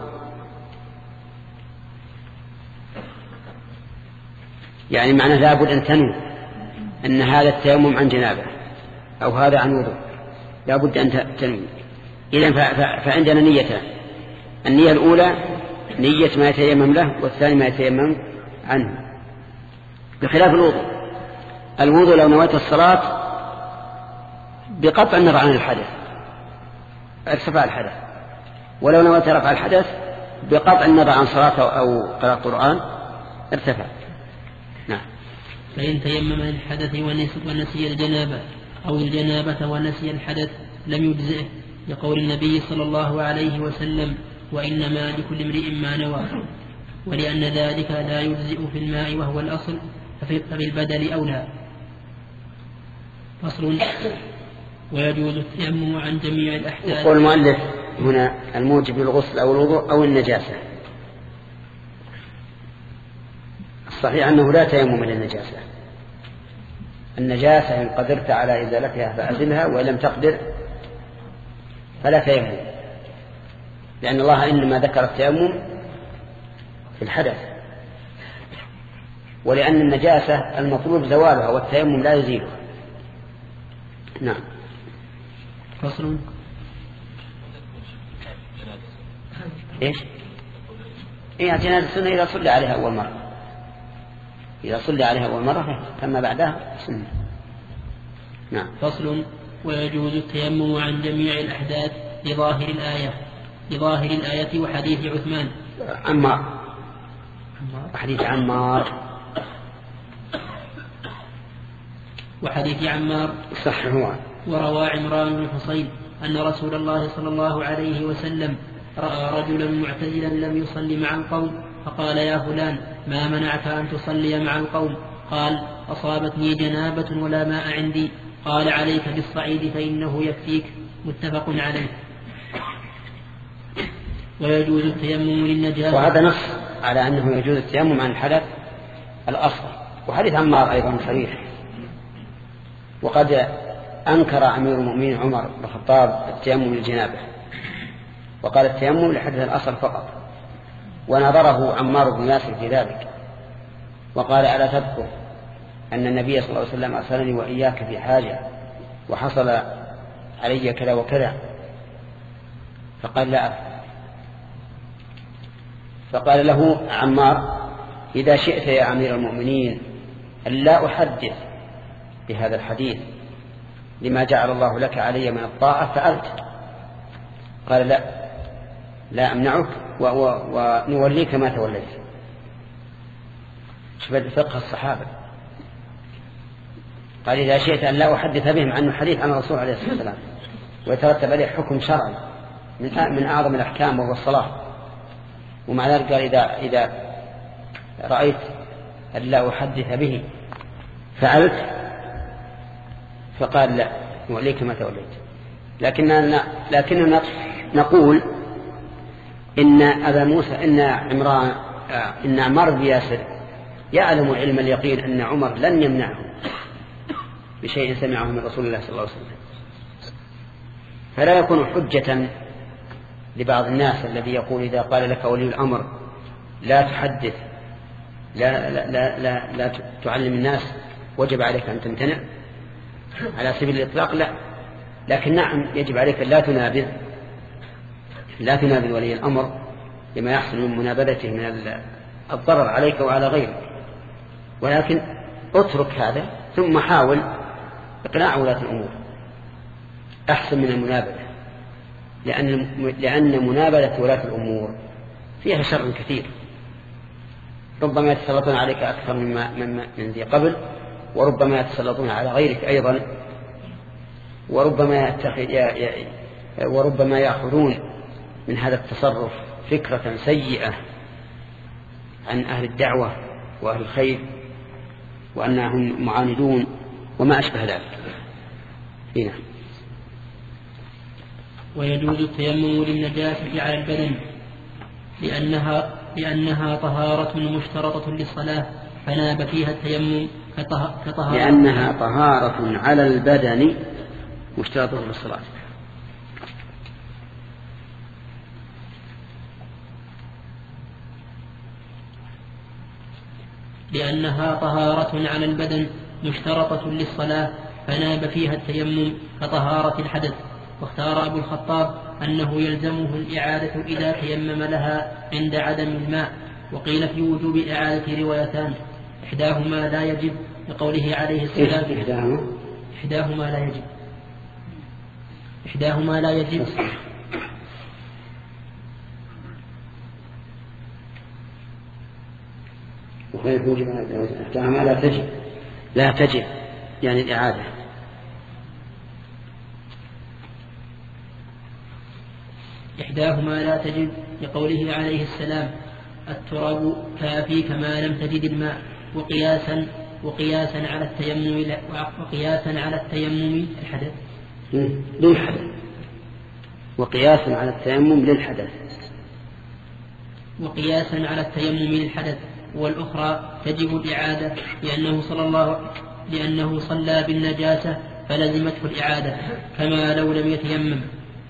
يعني معنى لابد أن تنوي أن هذا التيمم عن جنابه أو هذا عن وضوء، لابد أن تنوي. إذن فعندنا نيتان: النية الأولى نية ما يتيمم له، والثاني ما يتيمم عنه. بخلاف الوضوء. الوضوء لو نويت الصلاة بقطع النظر عن الحدث ارتفع الحدث، ولو نويت رفع الحدث بقطع النظر عن صلاة أو قراءة القرآن ارتفع. نعم. فإن تيمم الحدث ونسي الجنابة أو الجنابة ونسي الحدث لم يجزئه، لقول النبي صلى الله عليه وسلم: وإنما لكل امرئ ما نوى. ولأن ذلك لا يجزئ في الماء وهو الأصل فبالبدل أولى. فصل. ويجوز التيمم عن جميع الأحداث. يقول المؤلف هنا: الموجب للغسل أو الوضوء أو النجاسة. الصحيح أنه لا تيمم للنجاسة. النجاسة إن قدرت على إزالتها فأزلها، وإن لم تقدر فلا تيمم، لأن الله إنما ذكر التيمم في الحدث، ولأن النجاسة المطلوب زوالها والتيمم لا يزيلها. نعم. فصل. إيش؟ إيه جنازة السنة إذا صلى عليها أول مرة، إذا صلى عليها أول مرة ثم بعدها سنة. نعم. فصل. ويجوز التيمم عن جميع الأحداث لظاهر الآية لظاهر الآية وحديث عثمان. عمار. حديث عمار. وحديث عمار صح. هو وروى عمران بن حصين أن رسول الله صلى الله عليه وسلم رأى رجلا معتزلا لم يصلي مع القوم، فقال: يا فلان، ما منعك أن تصلي مع القوم؟ قال: أصابتني جنابة ولا ماء عندي. قال: عليك بالصعيد فإنه يكفيك. متفق عليه. ويجوز التيمم للنجاسة. وهذا نص على أنه يجوز التيمم عن الحدث الأصغر. وحديث عمار أيضا صريح. وقد أنكر أمير المؤمنين عمر بن الخطاب التيمم للجنابة، وقال التيمم لحدث الأصل فقط، ونظره عمار بن ياسر في ذلك، وقال: ألا تذكر أن النبي صلى الله عليه وسلم أرسلني وإياك في حاجة وحصل علي كذا وكذا؟ فقال: لا أفعل. فقال له عمار: إذا شئت يا أمير المؤمنين أن لا أحدث بهذا الحديث لما جعل الله لك علي من الطاعة فعلت. قال: لا لا أمنعك ونوليك ما توليت. شوف فقه الصحابة. قال: إذا شئت أن لا أحدث بهم عن الحديث عن الرسول عليه الصلاة والسلام ويترتب عليه حكم شرعي من أعظم الأحكام وهو الصلاة، ومع ذلك قال: إذا, إذا رأيت أن لا أحدث به فعلت. فقال: لا نوليك ما توليت. لكننا, لكننا نقول إن أبا موسى إن عمران إن عمار بن ياسر يعلم علم اليقين أن عمر لن يمنعه بشيء سمعه من رسول الله صلى الله عليه وسلم، فلا يكون حجة لبعض الناس الذي يقول إذا قال لك ولي الأمر لا تحدث لا, لا, لا, لا, لا تعلم الناس وجب عليك أن تمتنع على سبيل الإطلاق. لا، لكن نعم يجب عليك لا تنابذ لا تنابذ ولي الأمر لما يحصل من منابذته من الضرر عليك وعلى غيرك، ولكن اترك هذا ثم حاول إقناع ولاة الأمور أحسن من المنابذة، لأن لأن منابذة ولاة الأمور فيها شر كثير، ربما يتسلطون عليك أكثر مما من ذي قبل، وربما يتسلطون على غيرك أيضا، وربما وربما يأخذون من هذا التصرف فكرة سيئة عن أهل الدعوة وأهل الخير وأنهم معاندون وما أشبه ذلك. هنا. ويجوز التيمم للنجاسة على البدن لأنها, لأنها طهارة مشترطة للصلاة فناب فيها التيمم كطهارة لأنها طهارة على البدن مشترطة للصلاة. لأنها طهارة على البدن مشترطة للصلاة فناب فيها التيمم كطهارة الحدث. واختار أبو الخطاب أنه يلزمه الإعادة إذا تيمم لها عند عدم الماء. وقيل في وجوب الإعادة روايتان، إحداهما لا يجب لقوله عليه السلام إحداهما إحداهما لا يجب إحداهما لا يجب وغير موجب إحداهما لا تجب لا تجب يعني الإعادة. إحداهما لا تجب لقوله عليه السلام التراب كافيك ما لم تجد الماء وقياسا وقياسا على التيمم وقياسا على التيمم الحدث للحدث وقياسا على التيمم للحدث وقياسا على التيمم للحدث. والأخرى تجب الإعادة لأنه صلى الله لأنه صلى بالنجاسة فلزمته الإعادة كما لو لم يتيمم.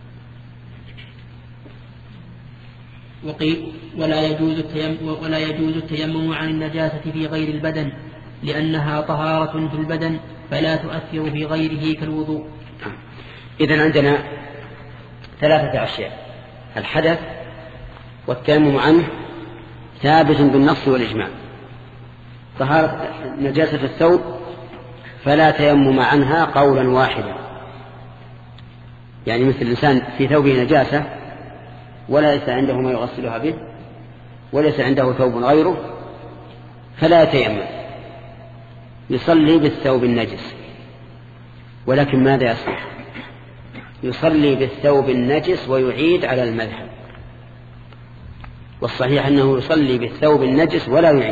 ولا يجوز التيمم ولا يجوز التيمم عن النجاسة في غير البدن لأنها طهارة في البدن فلا تؤثر في غيره كالوضوء. إذن عندنا ثلاثة أشياء: الحدث والتيمم عنه ثابت بالنص والإجماع. طهارة نجاسة الثوب فلا تيمم عنها قولا واحدا، يعني مثل الإنسان في ثوبه نجاسة وليس عنده ما يغسلها به وليس عنده ثوب غيره فلا يتيمم، يصلي بالثوب النجس. ولكن ماذا يصنع؟ يصلي بالثوب النجس ويعيد على المذهب، والصحيح أنه يصلي بالثوب النجس ولا يعيد.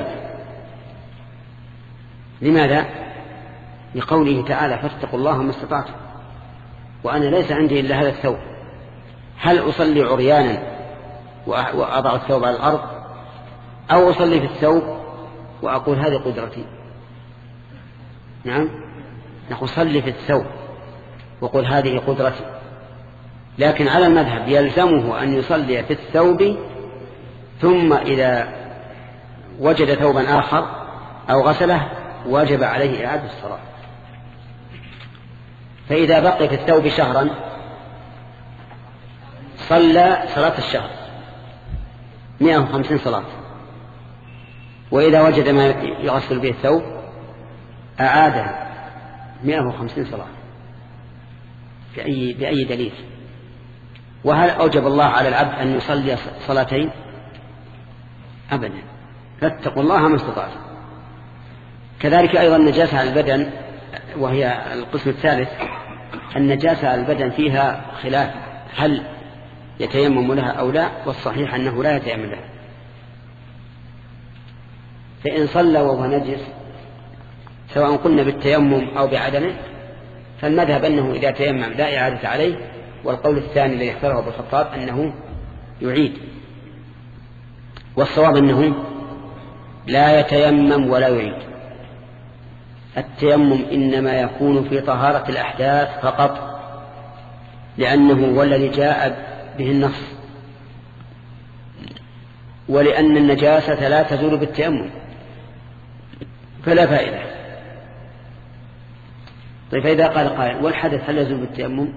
لماذا؟ لقوله تعالى فاتقوا الله ما استطعتم، وأنا ليس عندي إلا هذا الثوب، هل أصلي عريانا وأضع الثوب على الأرض أو أصلي في الثوب وأقول هذه قدرتي؟ نعم، نقول صلي في الثوب وقل هذه قدرتي. لكن على المذهب يلزمه أن يصلي في الثوب ثم إذا وجد ثوبا آخر أو غسله واجب عليه إعادة الصلاة. فإذا بقي في الثوب شهرا صلى صلاة الشهر مئة وخمسين صلاة، وإذا وجد ما يغسل به الثوب أعادها مئة وخمسين صلاة بأي, بأي دليل؟ وهل أوجب الله على العبد أن يصلي صلاتين؟ أبدا، فاتقوا الله ما استطعتم. كذلك أيضا النجاسة على البدن، وهي القسم الثالث. النجاسة على البدن فيها خلاف هل يتيمم لها أو لا، والصحيح أنه لا يتيمم لها. فإن صلى وهو نجس سواء قلنا بالتيمم أو بعدمه فالمذهب أنه إذا تيمم لا إعادة عليه، والقول الثاني الذي اختاره ابن الخطاب أنه يعيد. والصواب أنه لا يتيمم ولا يعيد. التيمم إنما يكون في طهارة الأحداث فقط، لأنه هو الذي جاء به النص، ولأن النجاسة لا تزول بالتيمم فلا فائدة. طيب فإذا قال قائل والحدث هل يزول بالتيمم؟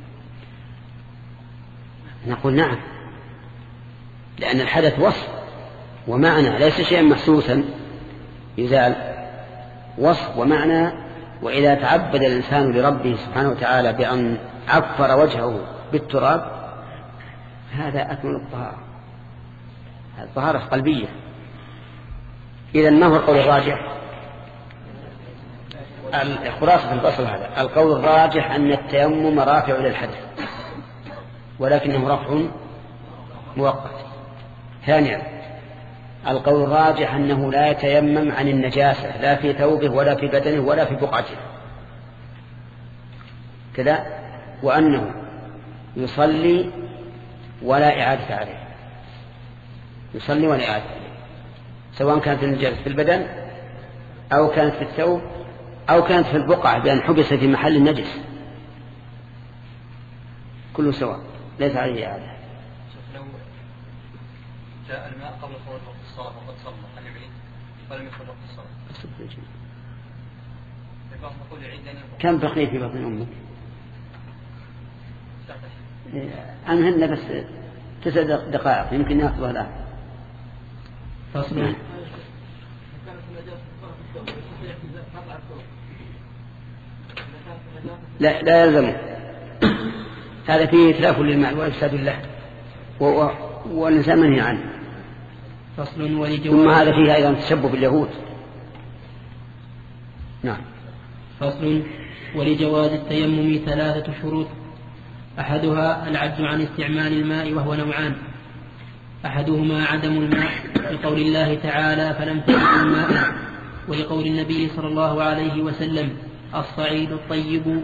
نقول نعم، لأن الحدث وصف ومعنى ليس شيئا محسوسا يزال، وصف ومعنى. وإذا تعبد الإنسان لربه سبحانه وتعالى بأن عفر وجهه بالتراب هذا أكمل الطهارة، هذه الطهارة قلبية. إذن ما هو القول الراجح؟ خلاصة الفصل هذا القول الراجح أن التيمم رافع للحدث ولكنه رفع مؤقت. ثانيا القول الراجح أنه لا يتيمم عن النجاسة لا في ثوبه ولا في بدنه ولا في بقعته كذا، وأنه يصلي ولا إعادة عليه، يصلي ولا إعادة عليه، سواء كانت النجاسة في البدن أو كانت في الثوب أو كانت في البقعة بأن حبس في محل النجس، كله سواء ليس عليه إعادة. لو جاء الماء قبل خروج وقت الصلاة وقد صلى هل يعيد ولم يخرج وقت الصلاة؟ كم بقي في بطن أمك؟ أمهن بس تسع دقائق يمكن ناخذها الآن. فصل لا, لا يلزم. هذا فيه إتلاف للمال وإفساد له والإنسان منهي عنه. فصل ولجواز. ثم هذا فيه أيضا تشبه باليهود. نعم. فصل ولجواز التيمم ثلاثة شروط. أحدها العجز عن استعمال الماء وهو نوعان. أحدهما عدم الماء لقول الله تعالى فلم تجدوا ماء، ولقول النبي صلى الله عليه وسلم الصعيد الطيب.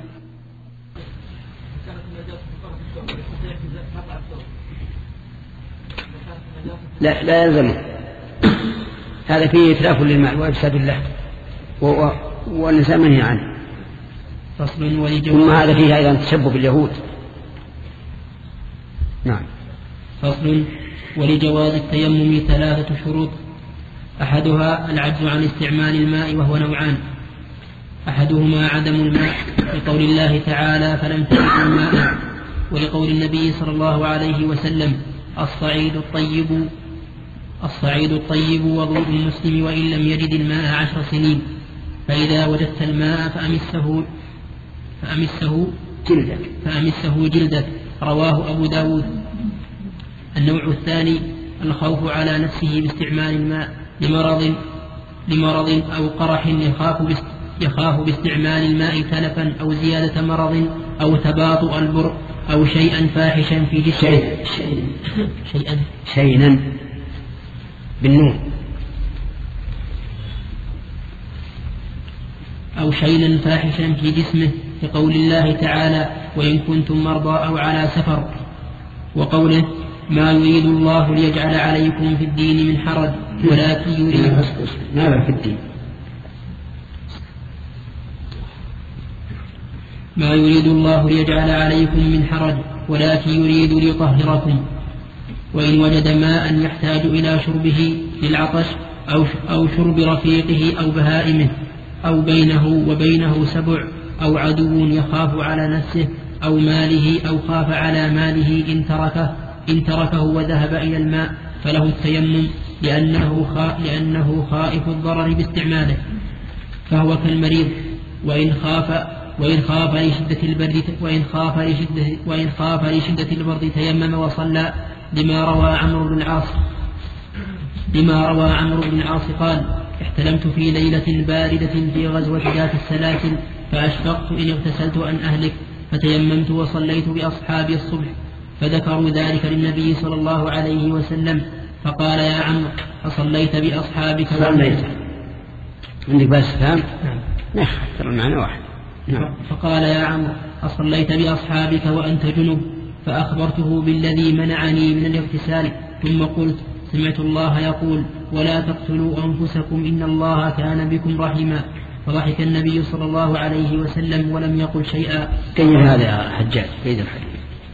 لا, لا يلزم. هذا فيه إتلاف للمال وإفساد له والإنسان منهي عنه. فصل ولجواز. ثم هذا فيه أيضا تشبه باليهود. نعم. فصل ولجواز التيمم ثلاثة شروط. أحدها العجز عن استعمال الماء وهو نوعان. أحدهما عدم الماء لقول الله تعالى فلم تجدوا ماء، ولقول النبي صلى الله عليه وسلم الصعيد الطيب الصعيد الطيب وضوء المسلم وإن لم يجد الماء عشر سنين، فإذا وجدت الماء فأمسه فأمسه جلدك فأمسه جلدك رواه أبو داود. النوع الثاني الخوف على نفسه باستعمال الماء لمرض لمرض أو قرح يخاف يخاف باستعمال الماء تلفا أو زيادة مرض أو تباطؤ البرء أو شيئا فاحشا في جسمه. شيء. شيئا شيئا بالنون. أو شيئا فاحشا في جسمه لقول الله تعالى وإن كنتم مرضى أو على سفر، وقوله ما يريد الله ليجعل عليكم في الدين من حرج ولكن يريد ما في الدين ما يريد الله ليجعل عليكم من حرج ولكن يريد ليطهركم. وإن وجد ماء يحتاج إلى شربه للعطش أو أو شرب رفيقه أو بهائمه أو بينه وبينه سبع أو عدو يخاف على نفسه أو ماله أو خاف على ماله إن تركه إن تركه وذهب إلى الماء فله التيمم لأنه خا لأنه خائف الضرر باستعماله، فهو كالمريض. وإن خاف وإن خاف لشدة البرد وإن خاف لشدة وإن خاف لشدة البرد تيمم وصلى، لما روى عمرو بن العاص لما روى عمرو بن العاص قال احتلمت في ليلة باردة في غزوة ذات السلاسل فأشفقت إن اغتسلت أن أهلك فتيممت وصليت بأصحابي الصبح، فذكروا ذلك للنبي صلى الله عليه وسلم فقال يا عمرو أصليت بأصحابك؟ صليت عندك بس فهم؟ نعم ترى المعنى واحد. نعم. فقال يا عمرو أصليت بأصحابك وأنت جنب؟ فأخبرته بالذي منعني من الاغتسال، ثم قلت سمعت الله يقول ولا تقتلوا أنفسكم إن الله كان بكم رحيما. فضحك النبي صلى الله عليه وسلم ولم يقل شيئا. كيف هذا يا حجاج كيف الحديث؟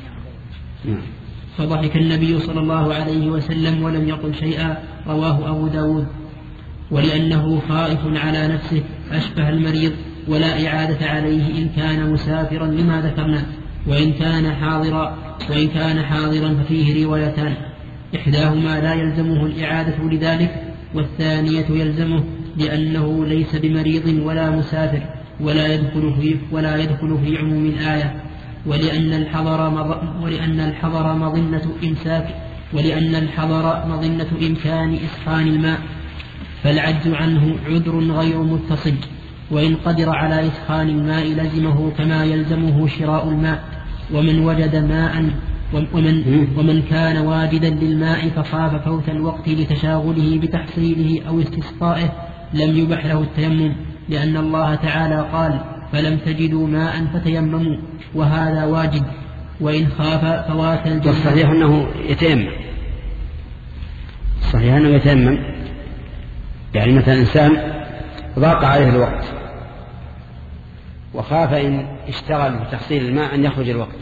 فضحك النبي صلى الله عليه وسلم ولم يقل شيئا، رواه أبو داود. ولأنه خائف على نفسه أشبه المريض، ولا إعادة عليه إن كان مسافرا لما ذكرنا، وإن كان حاضرا وإن كان حاضرا ففيه روايتان، إحداهما لا يلزمه الإعادة لذلك، والثانية يلزمه لأنه ليس بمريض ولا مسافر ولا يدخل في ولا يدخل في عموم الآية، ولأن الحضر ولأن الحضر مظنة إمساك ولأن الحضر مظنة إمكان إسخان الماء، فالعجز عنه عذر غير متصل، وإن قدر على إسخان الماء لزمه كما يلزمه شراء الماء. ومن وجد ماء ومن, ومن كان واجدا للماء فخاف فوت الوقت لتشاغله بتحصيله أو استسقائه لم يبح له التيمم، لأن الله تعالى قال فلم تجدوا ماء فتيمموا، وهذا واجب. وإن خاف فوات الجنة. الصحيح أنه يتيمم الصحيح أنه يتيمم يعني مثلا إنسان ضاق عليه الوقت وخاف إن اشتغل بتحصيل الماء أن يخرج الوقت،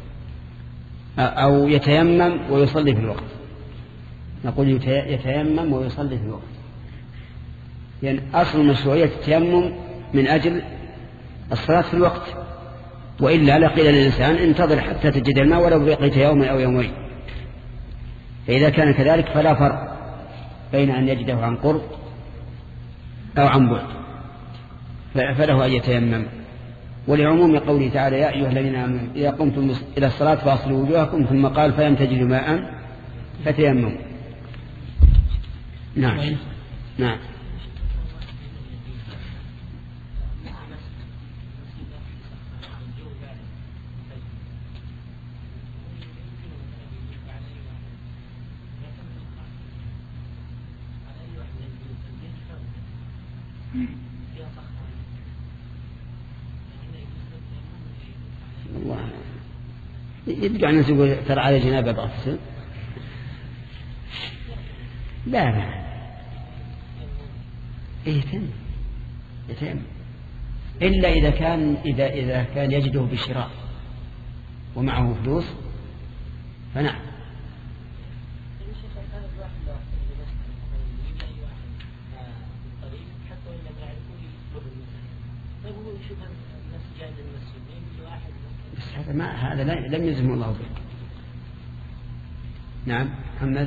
أو يتيمم ويصلي في الوقت. نقول يتيمم ويصلي في الوقت، يعني أصل مشروعية التيمم من أجل الصلاة في الوقت، وإلا لقيل للإنسان انتظر حتى تجد الماء ولو بقيت يوم أو يومين. فإذا كان كذلك فلا فرق بين أن يجده عن قرب أو عن بعد، فله أن يتيمم. ولعموم قوله تعالى يا أيها الذين آمنوا إذا قمتم إلى الصلاة فاصلوا وجوهكم ثم قال فلم تجدوا ماء فتيمموا. نعم نعم. الله يبقى الناس يقول ترى على جنابه بغسل. لا لا يتم يتم إلا إذا كان إذا إذا كان يجده بشراء ومعه فلوس فنعم. بس هذا ما هذا لم يلزمه الله به. نعم محمد.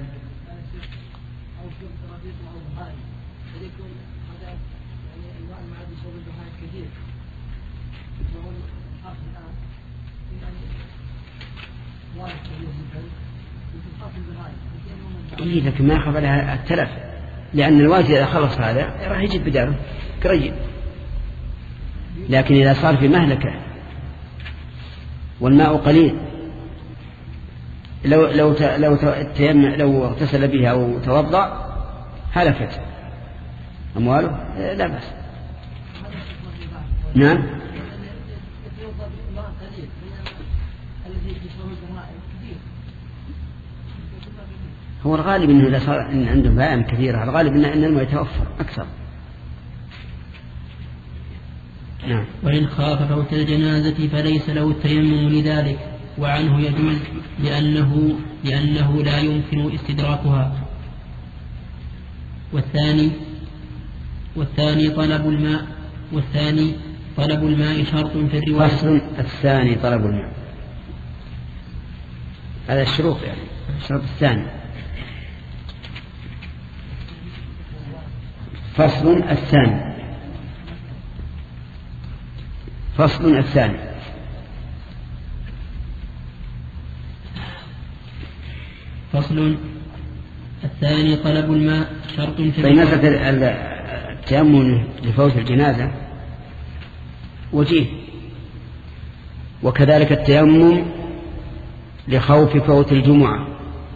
إيه لكن ما خاف لها التلف، لأن الواجد إذا خلص هذا راح يجيب بداره قريب. لكن إذا صار في مهلكة والماء قليل لو لو لو لو اغتسل بها أو توضأ هلكت أمواله لا بأس. نعم. هو الغالب أنه إذا صار إن عندهم بائم كثيرة الغالب أن الماء يتوفر أكثر. نعم. وإن خاف فوت الجنازة فليس له التيمم لذلك، وعنه يجوز لأنه, لأنه لا يمكن استدراكها. والثاني والثاني طلب الماء والثاني طلب الماء شرط في الرواية. فصل الثاني طلب الماء هذا الشروط يعني الشرط الثاني. فصل الثاني فصل الثاني فصل الثاني طلب الماء شرط في فإنسة التيمم لفوت الجنازة وجيه، وكذلك التيمم لخوف فوت الجمعة،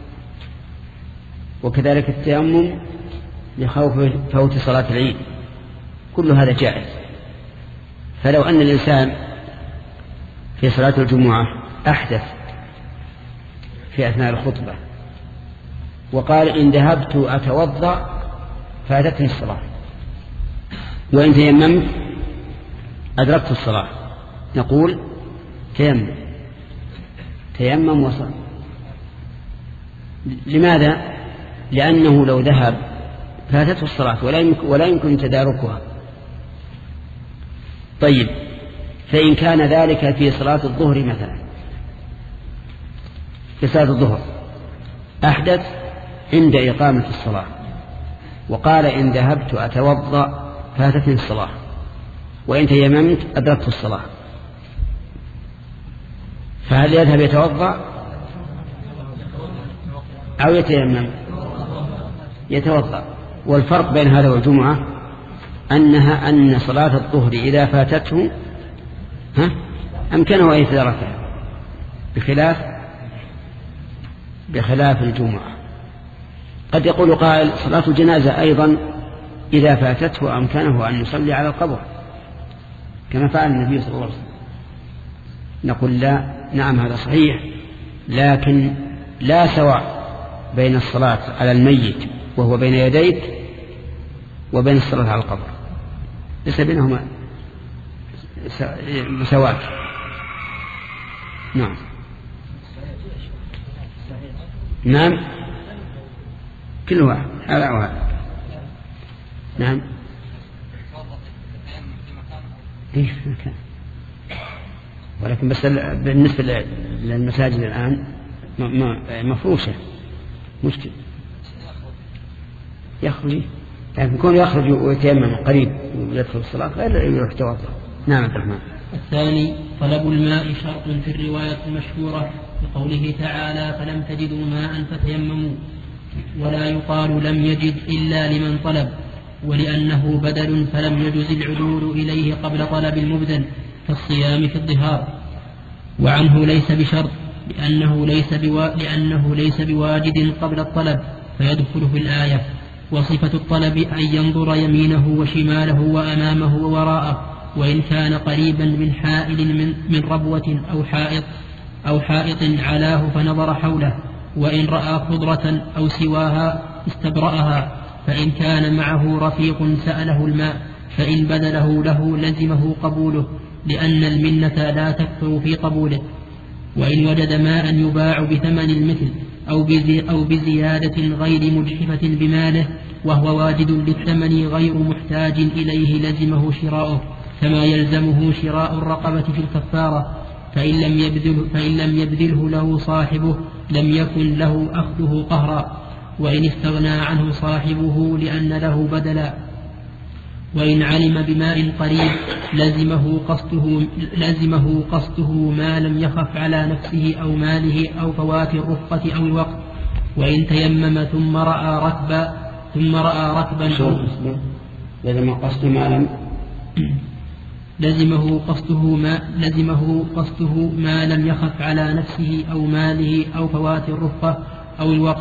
وكذلك التيمم لخوف فوت صلاة العيد، كل هذا جائز. فلو أن الإنسان في صلاة الجمعة أحدث في أثناء الخطبة وقال إن ذهبت أتوضأ فاتتني الصلاة، وإن تيممت أدركت الصلاة، نقول تيمم تيمم وصل. لماذا؟ لأنه لو ذهب فاتته الصلاة ولا يمكن, ولا يمكن تداركها. طيب فإن كان ذلك في صلاة الظهر مثلا، في صلاة الظهر أحدث عند إقامة الصلاة وقال إن ذهبت أتوضأ فاتتني الصلاة وإن تيممت أدركت الصلاة، فهل يذهب يتوضأ أو يتيمم؟ يتوضأ. والفرق بين هذا والجمعة أنها أن صلاة الظهر إذا فاتته ها أمكنه أن يتداركها، بخلاف بخلاف الجمعة. قد يقول قائل صلاة الجنازة أيضا إذا فاتته أمكنه أن يصلي على القبر كما فعل النبي صلى الله عليه وسلم. نقول لا، نعم هذا صحيح، لكن لا سواء بين الصلاة على الميت وهو بين يديك وبين الصلاة على القبر، ليس بينهما مساواة. نعم نعم كل واحد هذا وهذا. نعم إيه مكان، ولكن بس بالنسبة للمساجد الآن مفروشة مشكلة. يخرج لكن يكون يخرج ويتيمم قريب ويدخل الصلاة غير يروح توضأ. نعم عبد الرحمن. الثاني طلب الماء شرط في الرواية المشهورة بقوله تعالى فلم تجدوا ماء فتيمموا، ولا يقال لم يجد إلا لمن طلب، ولأنه بدل فلم يجز العدول إليه قبل طلب المبدل كالصيام في الظهار. وعنه ليس بشرط لأنه ليس, بوا... لأنه ليس بواجد قبل الطلب فيدخل في الآية. وصفة الطلب أن ينظر يمينه وشماله وأمامه ووراءه، وإن كان قريبا من حائل من, من ربوة أو حائط أو حائط علاه فنظر حوله، وإن رأى خضرة أو سواها استبرأها، فإن كان معه رفيق سأله الماء فإن بذله له لزمه قبوله، لأن المنة لا تكثر في قبوله. وإن وجد ماء يباع بثمن المثل أو, بزي أو بزيادة غير مجحفة بماله وهو واجد للثمن غير محتاج إليه لزمه شراؤه، كما يلزمه شراء الرقبة في الكفارة، فإن لم يبذله, فإن لم يبذله له صاحبه لم يكن له أخذه قهرا، وإن استغنى عنه صاحبه لأن له بدلا. وإن علم بماء قريب لزمه قصده, لزمه قصده ما لم يخف على نفسه أو ماله أو فوات الرفقة أو الوقت. وإن تيمم ثم رأى ركبا ثم رأى ركبا لزم قصده ما لم لزمه قصده ما لزمه قصده ما لم يخف على نفسه أو ماله أو فوات الرفقة أو الوقت.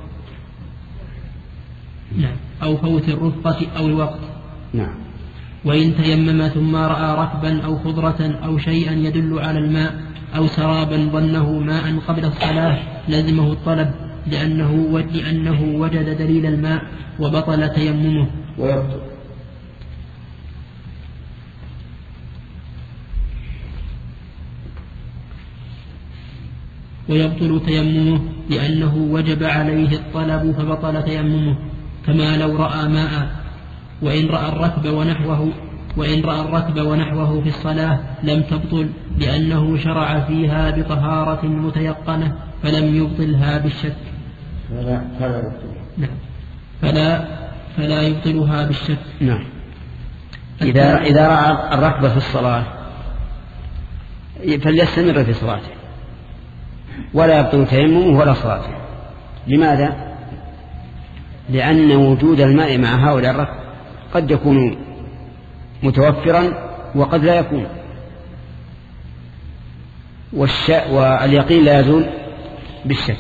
نعم، أو فوت الرفقة أو الوقت. نعم. وإن تيمم ثم رأى ركبا أو خضرة أو شيئا يدل على الماء أو سرابا ظنه ماء قبل الصلاة لزمه الطلب، لأنه, لأنه وجد دليل الماء وبطل تيممه. ويبطل ويبطل تيممه لأنه وجب عليه الطلب فبطل تيممه، كما لو رأى ماء. وإن رأى الركب ونحوه وإن رأى الركب ونحوه في الصلاة لم تبطل، لأنه شرع فيها بطهارة متيقنة فلم يبطلها بالشك. فلا فلا نعم. فلا فلا يبطلها بالشك. نعم. إذا إذا رأى الركب في الصلاة فليستمر في صلاته ولا يبطل تيممه ولا صلاته. لماذا؟ لأن وجود الماء مع هؤلاء الركب قد يكون متوفرا وقد لا يكون، واليقين لا يزول بالشك.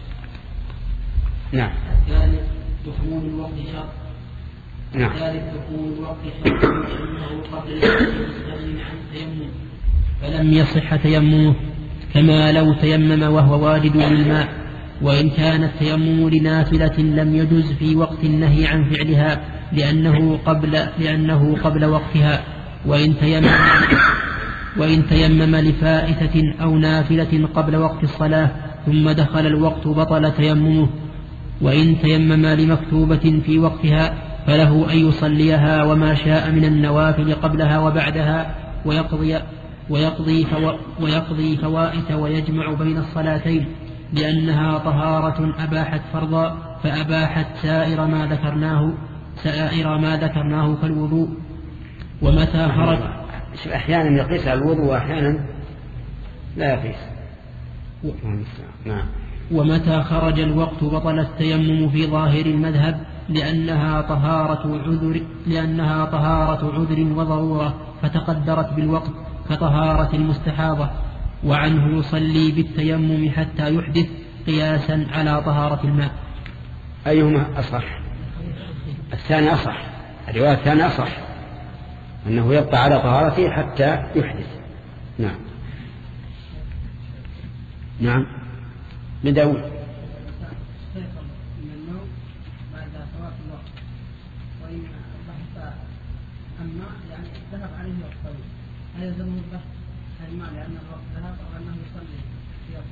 نعم. ذلك دخول الوقت شرط. نعم. ذلك دخول الوقت شرط لأنه قبل المستغني عن التيمم فلم يصح تيممه، كما لو تيمم وهو واجد للماء. وإن كان التيمم لنافلة لم يجز في وقت النهي عن فعلها لأنه قبل, لأنه قبل وقتها. وإن تيمم, وإن تيمم لفائتة أو نافلة قبل وقت الصلاة ثم دخل الوقت بطل تيممه. وإن تيمم لمكتوبة في وقتها فله أن يصليها وما شاء من النوافل قبلها وبعدها ويقضي, ويقضي, فو ويقضي فوائت ويجمع بين الصلاتين، لأنها طهارة أباحت فرضا فأباحت سائر ما ذكرناه سائر ما ذكرناه كالوضوء. ومتى خرج أحيانا يقيس على الوضوء وأحيانا لا يقيس. و... نعم. ومتى خرج الوقت بطل التيمم في ظاهر المذهب لأنها طهارة عذر لأنها طهارة عذر وضرورة فتقدرت بالوقت كطهارة المستحاضة. وعنه يصلي بالتيمم حتى يحدث قياسا على طهارة الماء. أيهما أصح؟ الثاني أصح، الرواية الثانية أصح، أنه يبقى على طهارته حتى يحدث. نعم. نعم. من داود. الماء لأن الوقت ذهب أو أنه يصلي في وقت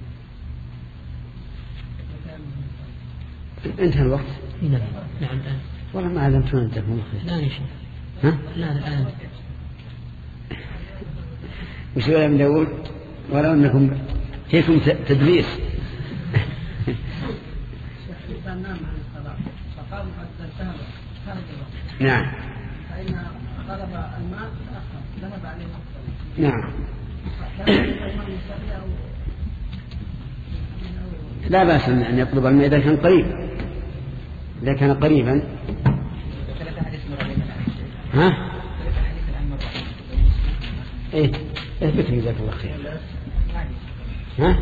الحديث. انتهى الوقت؟ نعم. نعم الآن. والله ما علمتون أنت مو خير. لا يا شيخ. ها؟ لا الآن. وش يا ابن داود؟ ولو أنكم فيكم تدريس. الإنسان نام عن الصلاة فقام قد ذهب خارج الوقت. نعم. فإن طلب الماء تأخر ذهب نعم. لا بأس أن يطلب الماء إذا كان قريب، إذا كان قريبا. ها؟ إيه اثبت جزاك الله خير. ها؟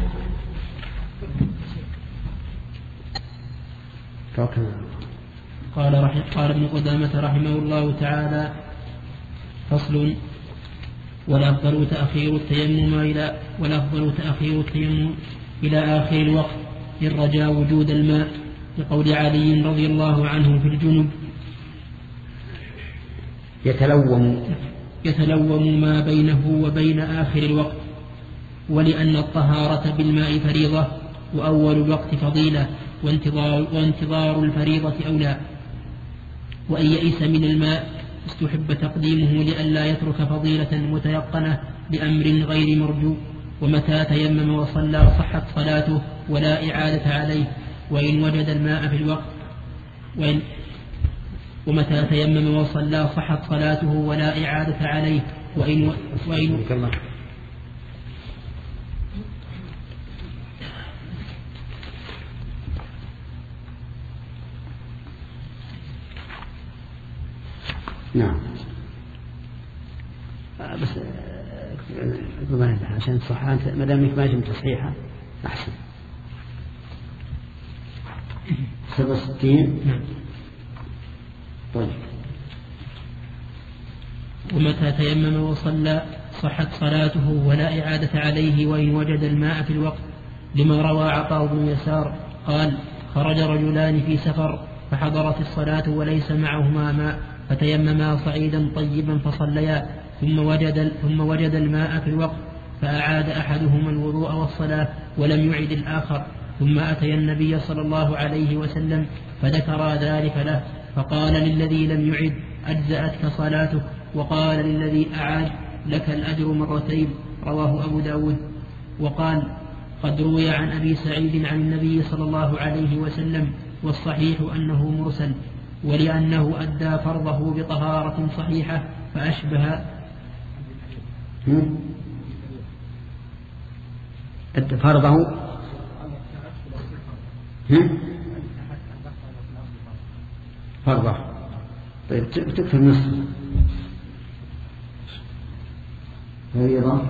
قال رحمه قال ابن قدامة رحمه الله تعالى: فصل: والأفضل تأخير التيمم إلى والأفضل تأخير التيمم إلى آخر الوقت إن رجا وجود الماء، لقول علي رضي الله عنه في الجنب: يتلوم يتلوم ما بينه وبين آخر الوقت، ولأن الطهارة بالماء فريضة وأول الوقت فضيلة، وانتظار, وانتظار الفريضة أولى. وإن يئس من الماء استحب تقديمه لئلا يترك فضيلة متيقنة لأمر غير مرجو. ومتى تيمم وصلى صحت صلاته ولا إعادة عليه، وإن وجد الماء في الوقت وإن ومتى تيمم وصلى صحت صلاته ولا إعادة عليه، وإن وإن نعم. بس عشان تصحها أنت ما دام ما جمت تصحيحها أحسن. سبعة وستين. طيب. ومتى تيمم وصلى صحت صلاته ولا إعادة عليه وإن وجد الماء في الوقت، لما روى عطاء بن يسار قال: خرج رجلان في سفر فحضرت الصلاة وليس معهما ماء، فتيمما صعيدا طيبا فصليا، ثم وجد, ثم وجد الماء في الوقت، فأعاد أحدهما الوضوء والصلاة ولم يعد الآخر، ثم أتي النبي صلى الله عليه وسلم فذكر ذلك له، فقال للذي لم يعد: أجزأتك صلاتك، وقال للذي أعاد: لك الأجر مرتين. رواه أبو داود. وقال: قد روي عن أبي سعيد عن النبي صلى الله عليه وسلم، والصحيح أنه مرسل، ولأنه أدى فرضه بطهارة صحيحة فأشبه أدى فرضه فرضه. طيب تكفي النصف فريضة.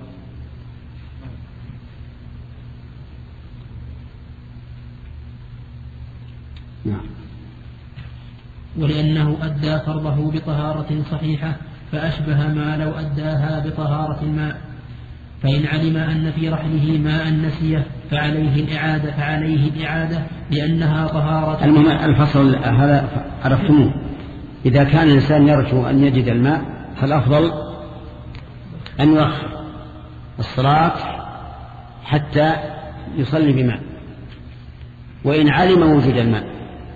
نعم. ولأنه أدى فرضه بطهارة صحيحة فأشبه ما لو أداها بطهارة الماء. فإن علم أن في رحله ماء نسيه فعليه الإعادة فعليه الإعادة لأنها طهارة. المهم الفصل هذا عرفتموه. إذا كان الإنسان يرجو أن يجد الماء فالأفضل أن يؤخر الصلاة حتى يصلي بماء. وإن علم وجود الماء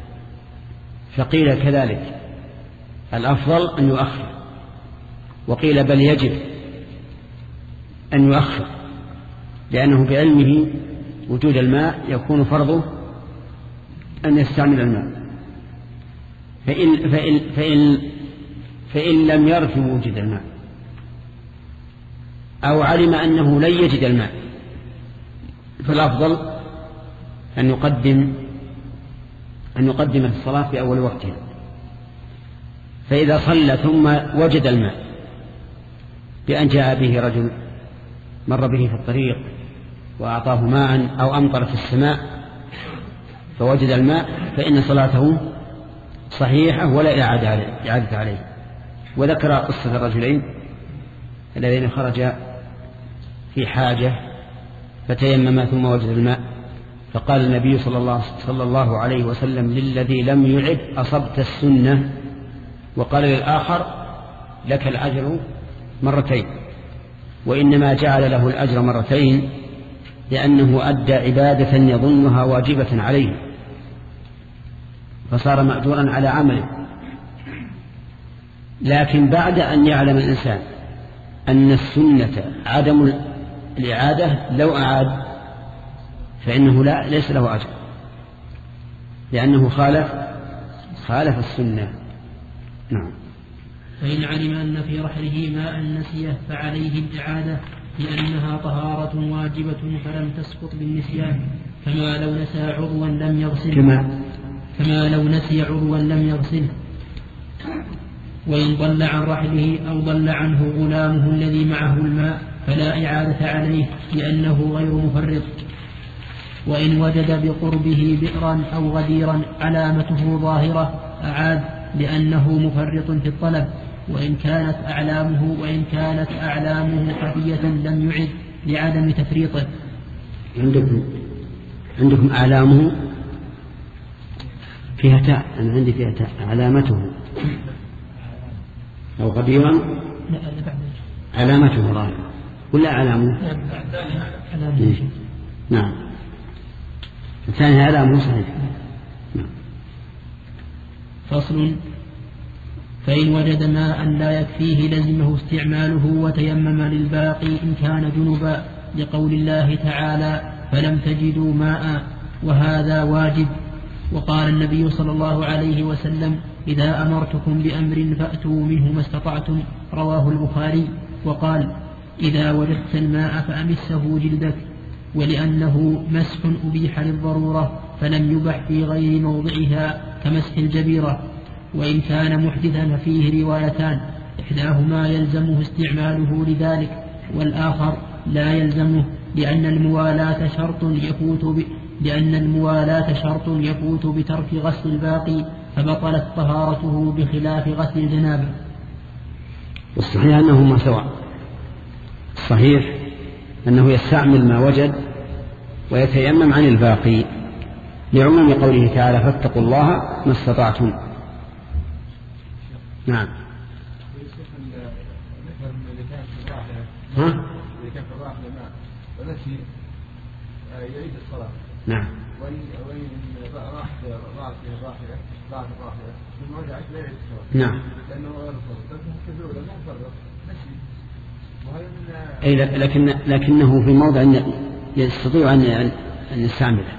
فقيل كذلك الأفضل أن يؤخر، وقيل بل يجب أن يؤخر، لأنه بعلمه وجود الماء يكون فرضه أن يستعمل الماء. فإن, فإن, فإن, فإن لم يرجو وجود الماء أو علم أنه لن يجد الماء فالأفضل أن يقدم أن يقدم الصلاة في أول وقتها. فإذا صلى ثم وجد الماء بأن جاء به رجل مر به في الطريق وأعطاه ماء أو أمطر في السماء فوجد الماء فإن صلاته صحيحة ولا إعادة عليه. وذكر قصة الرجلين الذين خرجا في حاجة فتيمما ثم وجد الماء، فقال النبي صلى الله, صلى الله عليه وسلم للذي لم يعد: أصبت السنة. وقال للآخر: لك الأجر مرتين. وإنما جعل له الأجر مرتين لأنه أدى عبادة يظنها واجبة عليه فصار مأجورا على عمله. لكن بعد أن يعلم الإنسان أن السنة عدم الإعادة لو أعاد فإنه لا ليس له أجر، لأنه خالف خالف السنة. نعم. فإن علم أن في رحله ماء نسيه فعليه الإعادة لأنها طهارة واجبة فلم تسقط بالنسيان، كما لو نسى عضوا لم يغسله كما, كما لو نسي عضوا لم يغسله. وإن ضل عن رحله أو ضل عنه غلامه الذي معه الماء فلا إعادة عليه لأنه غير مفرط. وإن وجد بقربه بئرا أو غديرا علامته ظاهرة أعاد لأنه مفرط في الطلب، وإن كانت أعلامه وإن كانت أعلامه خفية لم يعد لعدم تفريطه. عندكم عندكم أعلامه فيها تاء، أنا عندي فيها تاء. علامته أو غديرا علامته ظاهرة ولا علامه؟ نعم الثاني علامه صحيح. نعم. فصل. فإن وجد ماء لا يكفيه لزمه استعماله وتيمم للباقي إن كان جنبا، لقول الله تعالى فلم تجدوا ماء، وهذا واجب. وقال النبي صلى الله عليه وسلم إذا أمرتكم بأمر فأتوا منه ما استطعتم، رواه البخاري. وقال إذا وجدت الماء فأمسه جلدك، ولأنه مسح أبيح للضرورة فلم يبح في غير موضعها كمسح الجبيرة. وإن كان محدثا فيه روايتان، إحداهما يلزمه استعماله لذلك والآخر لا يلزمه، لأن الموالاة شرط يفوت ب... لأن الموالاة شرط يفوت بترك غسل الباقي فبطلت طهارته بخلاف غسل الجنابة. والصحيح أنهما سواء. الصحيح أنه يستعمل ما وجد ويتيمم عن الباقي، لعموم قوله تعالى فاتقوا الله ما استطعتم. نعم. ها؟ إذا كان في الراحلة ماء ونسي يعيد الصلاة. نعم. وإن وإن راح راح في الراحلة راح الراحلة ثم رجعت لا يعيد الصلاة. نعم. لأنه غير فرض، لكن كذول لا فرض نسي. أي لكن لكنه في موضع يستطيع أن أن يستعمله،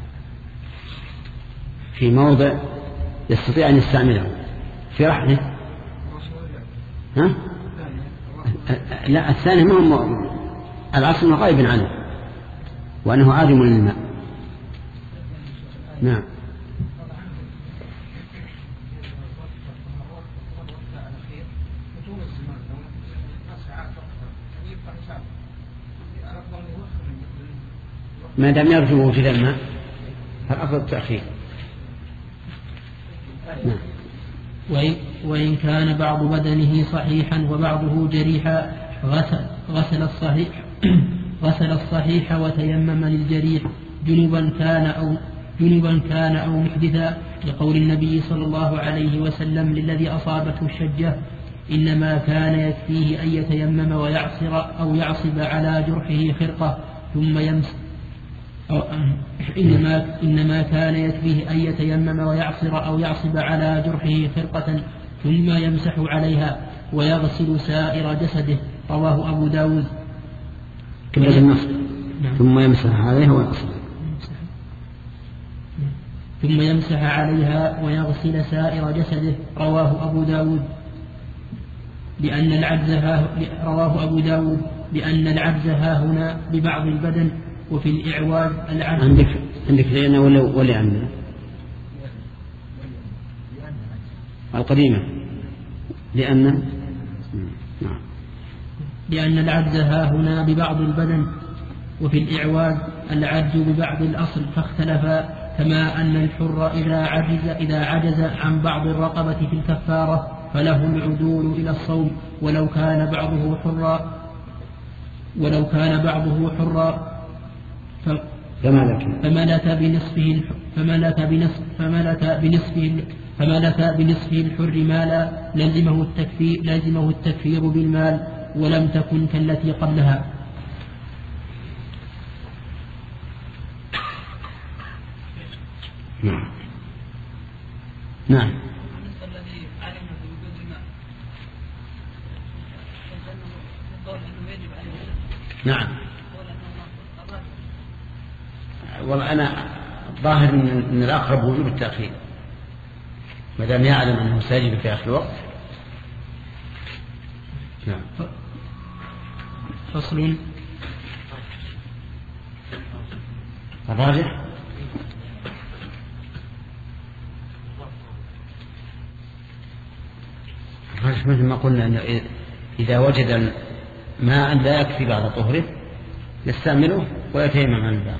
في موضع يستطيع أن يستعمله في رحله. ها؟ لا الثاني ما هو العصر غائب عنه وأنه عادم للماء. نعم. ما دام يرجو وجود الماء فالأفضل التأخير. نعم. وإن, وإن كان بعض بدنه صحيحا وبعضه جريحا غسل, غسل الصحيح غسل الصحيح وتيمم للجريح جنبا كان أو جنبا كان أو محدثا، لقول النبي صلى الله عليه وسلم للذي أصابته الشجة إنما كان يكفيه أن يتيمم ويعصر أو يعصب على جرحه خرقة ثم يمسح أو إنما, إنما كان يكفيه أن يتيمم ويعصر أو يعصب على جرحه خرقة ثم يمسح عليها ويغسل سائر جسده، رواه أبو داود. ثم يمسح عليها ويغسل ثم يمسح عليها ويغسل سائر جسده، رواه أبو داود. لأن العجز ها رواه أبو داود لأن العجز ها هنا ببعض البدن، وفي الإعواز العجز. عندك عندك لأن ولا ولأن القديمة لأن نعم. لأن العجز ها هنا ببعض البدن، وفي الإعواز العجز ببعض الأصل، فاختلفا. كما أن الحر إذا عجز إذا عجز عن بعض الرقبة في الكفارة فله العدول إلى الصوم، ولو كان بعضه حرا ولو كان بعضه حرا فملك بنصفه فملك بنصف فملك بنصفه فملك بنصفه الحر مالا لزمه التكفير لزمه التكفير بالمال، ولم تكن كالتي قبلها. نعم. نعم. نعم. والله أنا ظاهر من الأقرب وجوب التأخير ما دام يعلم أنه سيجب في آخر الوقت نعم. فصل. الراجح الراجح مثل ما قلنا أن إذا وجد ماء لا يكفي بعد طهره يستعمله ويتيمم عن الباقي.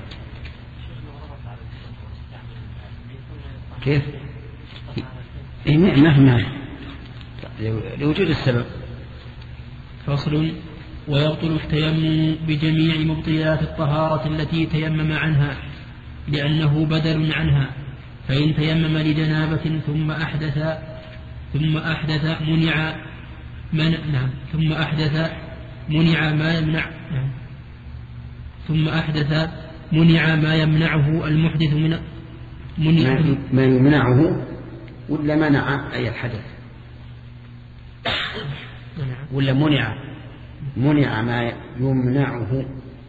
كيف؟ إيه ما في مانع لوجود السبب. فصل. ويبطل التيمم بجميع مبطلات الطهارة التي تيمم عنها لأنه بدل عنها، فإن تيمم لجنابة ثم أحدث ثم أحدث منع من نعم ثم أحدث منع ما يمنع نعم ثم أحدث منع ما يمنعه المحدث من منع ما يمنعه ولا منع أي الحدث ولا منع منع ما يمنعه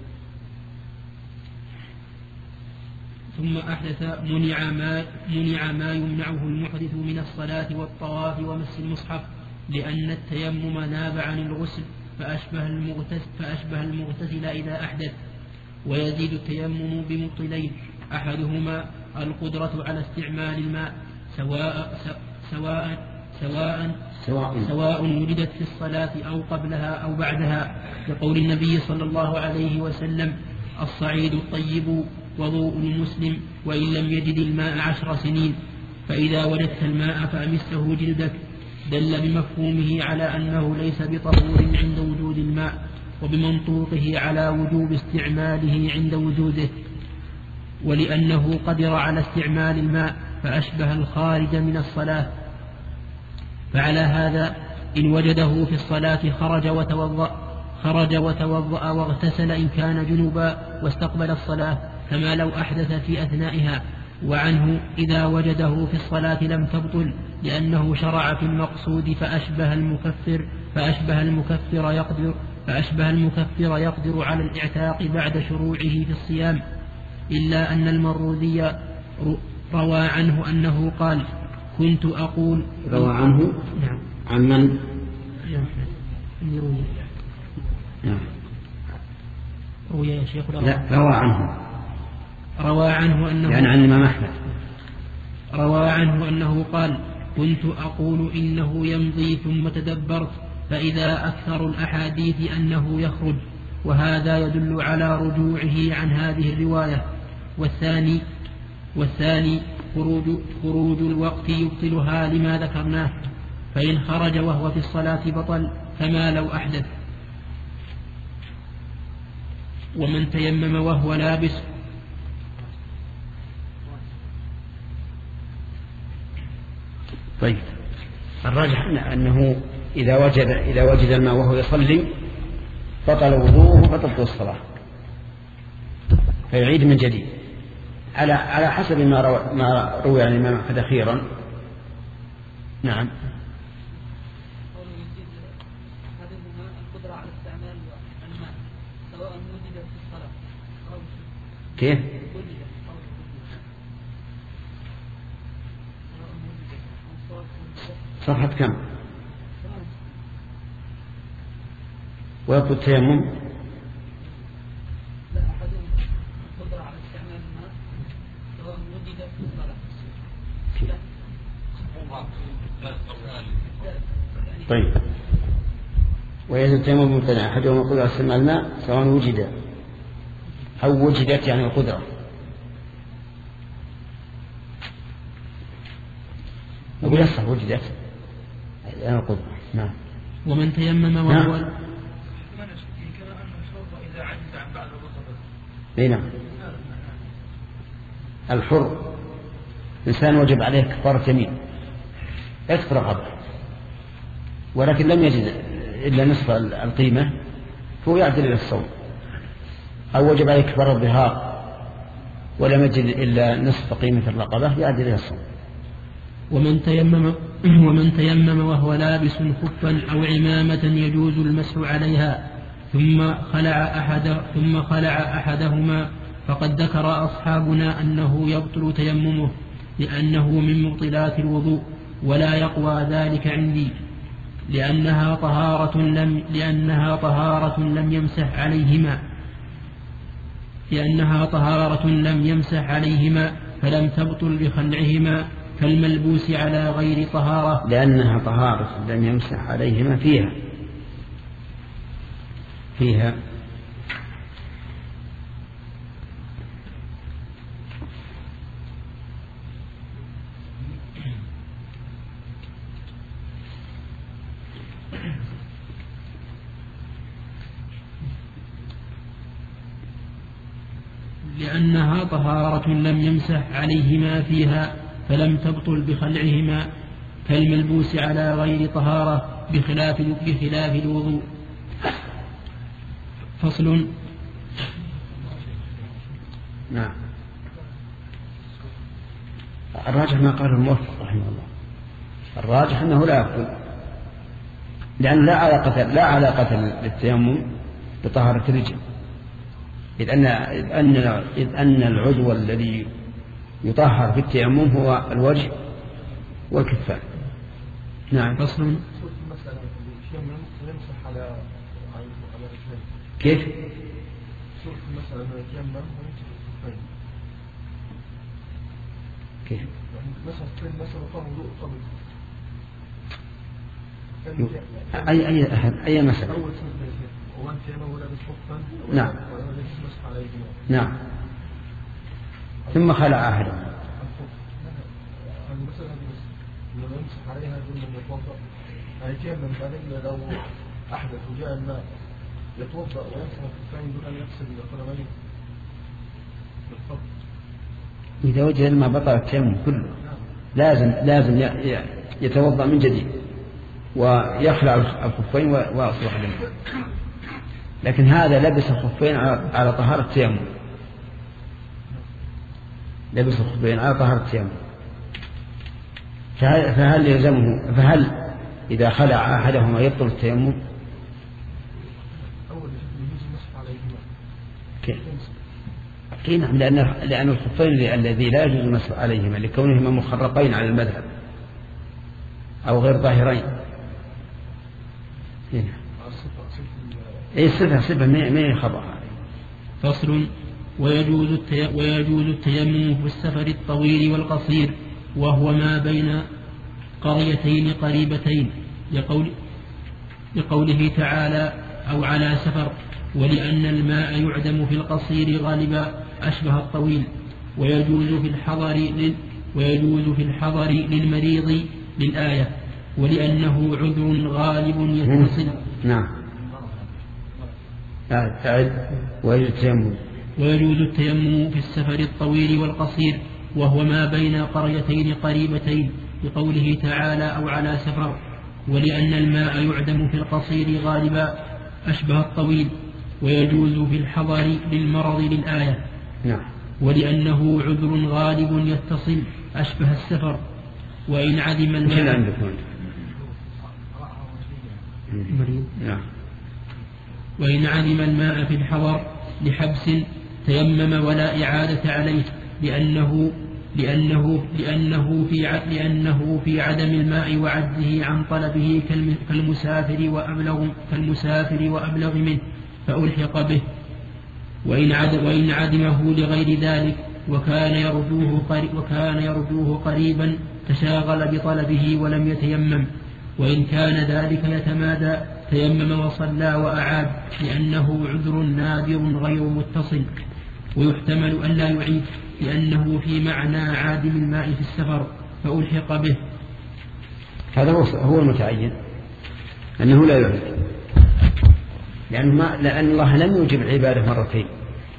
ثم أحدث منع ما منع ما يمنعه المحدث من الصلاة والطواف ومس المصحف، لأن التيمم ناب عن الغسل فأشبه المغتسل, فأشبه المغتسل إذا أحدث. ويزيد التيمم بمبطلين، أحدهما القدرة على استعمال الماء سواء سواء سواء سواء, سواء وجدت في الصلاة أو قبلها أو بعدها، لقول النبي صلى الله عليه وسلم: الصعيد الطيب وضوء المسلم وإن لم يجد الماء عشر سنين، فإذا وجدت الماء فأمسه جلدك، دل بمفهومه على أنه ليس بطهور عند وجود الماء، وبمنطوقه على وجوب استعماله عند وجوده، ولأنه قدر على استعمال الماء فأشبه الخارج من الصلاة. فعلى هذا إن وجده في الصلاة خرج وتوضأ خرج وتوضأ واغتسل إن كان جنبا واستقبل الصلاة كما لو أحدث في أثنائها. وعنه إذا وجده في الصلاة لم تبطل، لأنه شرع في المقصود فأشبه المكفر فأشبه المكفر يقدر فأشبه المكفر يقدر على الاعتاق بعد شروعه في الصيام. إلا أن المروذي روى عنه أنه قال: كنت أقول روى عنه نعم عن من؟ نعم روي يا شيخ لا روى عنه روى عنه أنه يعني عن الإمام أحمد روى عنه أنه قال: كنت أقول إنه يمضي ثم تدبرت فإذا أكثر الأحاديث أنه يخرج، وهذا يدل على رجوعه عن هذه الرواية. والثاني والثاني خروج, خروج الوقت يبطلها لما ذكرناه، فإن خرج وهو في الصلاة بطل كما لو أحدث. ومن تيمم وهو لابس طيب الراجح أنه إذا وجد إذا وجد الماء وهو يصلي بطل وضوءه وبطلت الصلاة، فيعيد من جديد على على حسب ما روى ما روي عن الإمام أحمد أخيرا. نعم. كيف؟ صفحة كم؟ ويبطل التيمم؟ لا أحدهم القدرة على استعمال الماء سواء وجد في الصلاة. طيب ويزيد التيمم مبتدع، أحدهم القدرة على استعمال الماء سواء وجد أو وجدت يعني القدرة. وبيصح وجدت يعني القدرة. نعم. ومن تيمم وهو نعم. اي نعم. الحر إنسان وجب عليه كفارة يمين يكفر قبله ولكن لم يجد إلا نصف القيمة فهو يعدل إلى الصوم، أو وجب عليه كفارة الظهار ولم يجد إلا نصف قيمة الرقبة يعدل إلى الصوم. ومن تيمم ومن تيمم وهو لابس خفا أو عمامة يجوز المسح عليها ثم خلع أحد ثم خلع أحدهما فقد ذكر أصحابنا أنه يبطل تيممه لأنه من مبطلات الوضوء ولا يقوى ذلك عندي. لأنها طهارة لم لأنها طهارة لم يمسح عليهما لأنها طهارة لم يمسح عليهما فلم تبطل بخلعهما كالملبوس على غير طهارة. لأنها طهارة لم يمسح عليهما فيها فيها لأنها طهارة لم يمسح عليهما فيها فلم تبطل بخلعهما كالملبوس على غير طهارة بخلاف بخلاف الوضوء. فصل. نعم. الراجح ما قال الموفق رحمه الله، الراجح أنه لا يبطل، لأن لا علاقة لا علاقة للتيمم بطهارة الرجل، إذ أن إذ أن إذ أن العضو الذي يطهر في التيمم هو الوجه والكفان. نعم. فصل. كيف؟ كيف؟ أي أي أحد أي مسألة. نعم. نعم. ثم خلع أحدهم. لو أحدث وجاء الماء يتوضأ ويمسح الكفين دون أن يغسل القدمين بالفضل. إذا وجد الماء بطل التيمم كله، لازم لازم يتوضأ من جديد ويخلع الخفين ويصلح الماء. لكن هذا لبس الخفين على طهارة التيمم، لبس الخفين على طهارة التيمم، فهل يلزمه فهل إذا خلع أحدهما يبطل التيمم؟ كي نعم، لأن لأن الخفين الذي لا يجوز المسح عليهما لكونهما مخرقين على المذهب أو غير ظاهرين. أي صفة صفة ما يخبر. فصل. ويجوز التي... ويجوز التيمم في السفر الطويل والقصير، وهو ما بين قريتين قريبتين، لقول... لقوله تعالى أو على سفر، ولأن الماء يعدم في القصير غالبا أشبه الطويل. ويجوز في الحضر لل... ويجوز في الحضر للمريض للآية، ولأنه عذر غالب يتصل. نعم. تعد. ويجوز التيمم ويجوز التيمم في السفر الطويل والقصير، وهو ما بين قريتين قريبتين، لقوله تعالى أو على سفر، ولأن الماء يعدم في القصير غالبا أشبه الطويل. ويجوز في الحضر للمرض للآية. نعم. ولأنه عذر غالب يتصل أشبه السفر. وإن عدم الماء نعم. وإن عدم الماء في الحضر لحبس تيمم ولا إعادة عليه، لأنه لأنه لأنه في لأنه في عدم الماء وعجزه عن طلبه كالمسافر وأبلغ كالمسافر وأبلغ منه فألحق به. وإن عدم وإن عدمه لغير ذلك وكان يرجوه قريب وكان يرجوه قريبا تشاغل بطلبه ولم يتيمم. وإن كان ذلك يتمادى تيمم وصلى وأعاد، لأنه عذر نادر غير متصل. ويحتمل أن لا يعيد، لأنه في معنى عادم الماء في السفر فألحق به. هذا هو المتعين أنه لا يعيد، لأن, ما لأن الله لم يجب العبادة مرتين.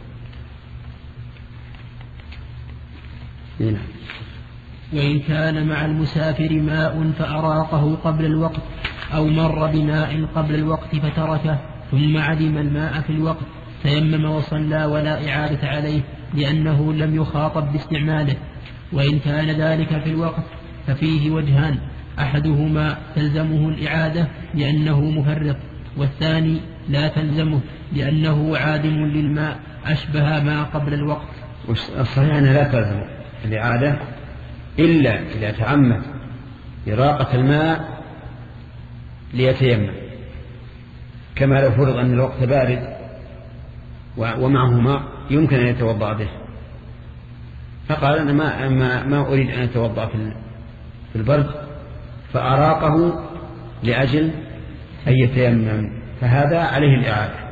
هنا. وإن كان مع المسافر ماء فأراقه قبل الوقت، أو مر بماء قبل الوقت فتركه ثم عدم الماء في الوقت تيمم وصلى ولا إعادة عليه، لأنه لم يخاطب باستعماله. وإن كان ذلك في الوقت ففيه وجهان، أحدهما تلزمه الإعادة لأنه مفرط، والثاني لا تلزمه لأنه عادم للماء أشبه ما قبل الوقت. الصحيح أنها لا تلزم الإعادة إلا إذا تعمد إراقة الماء ليتيمم، كما لو فرض أن الوقت بارد ومعه ماء يمكن أن يتوضأ به، فقال أنا ما, ما, ما أريد أن أتوضأ في البرد، فأراقه لأجل أن يتيمم، فهذا عليه الإعادة.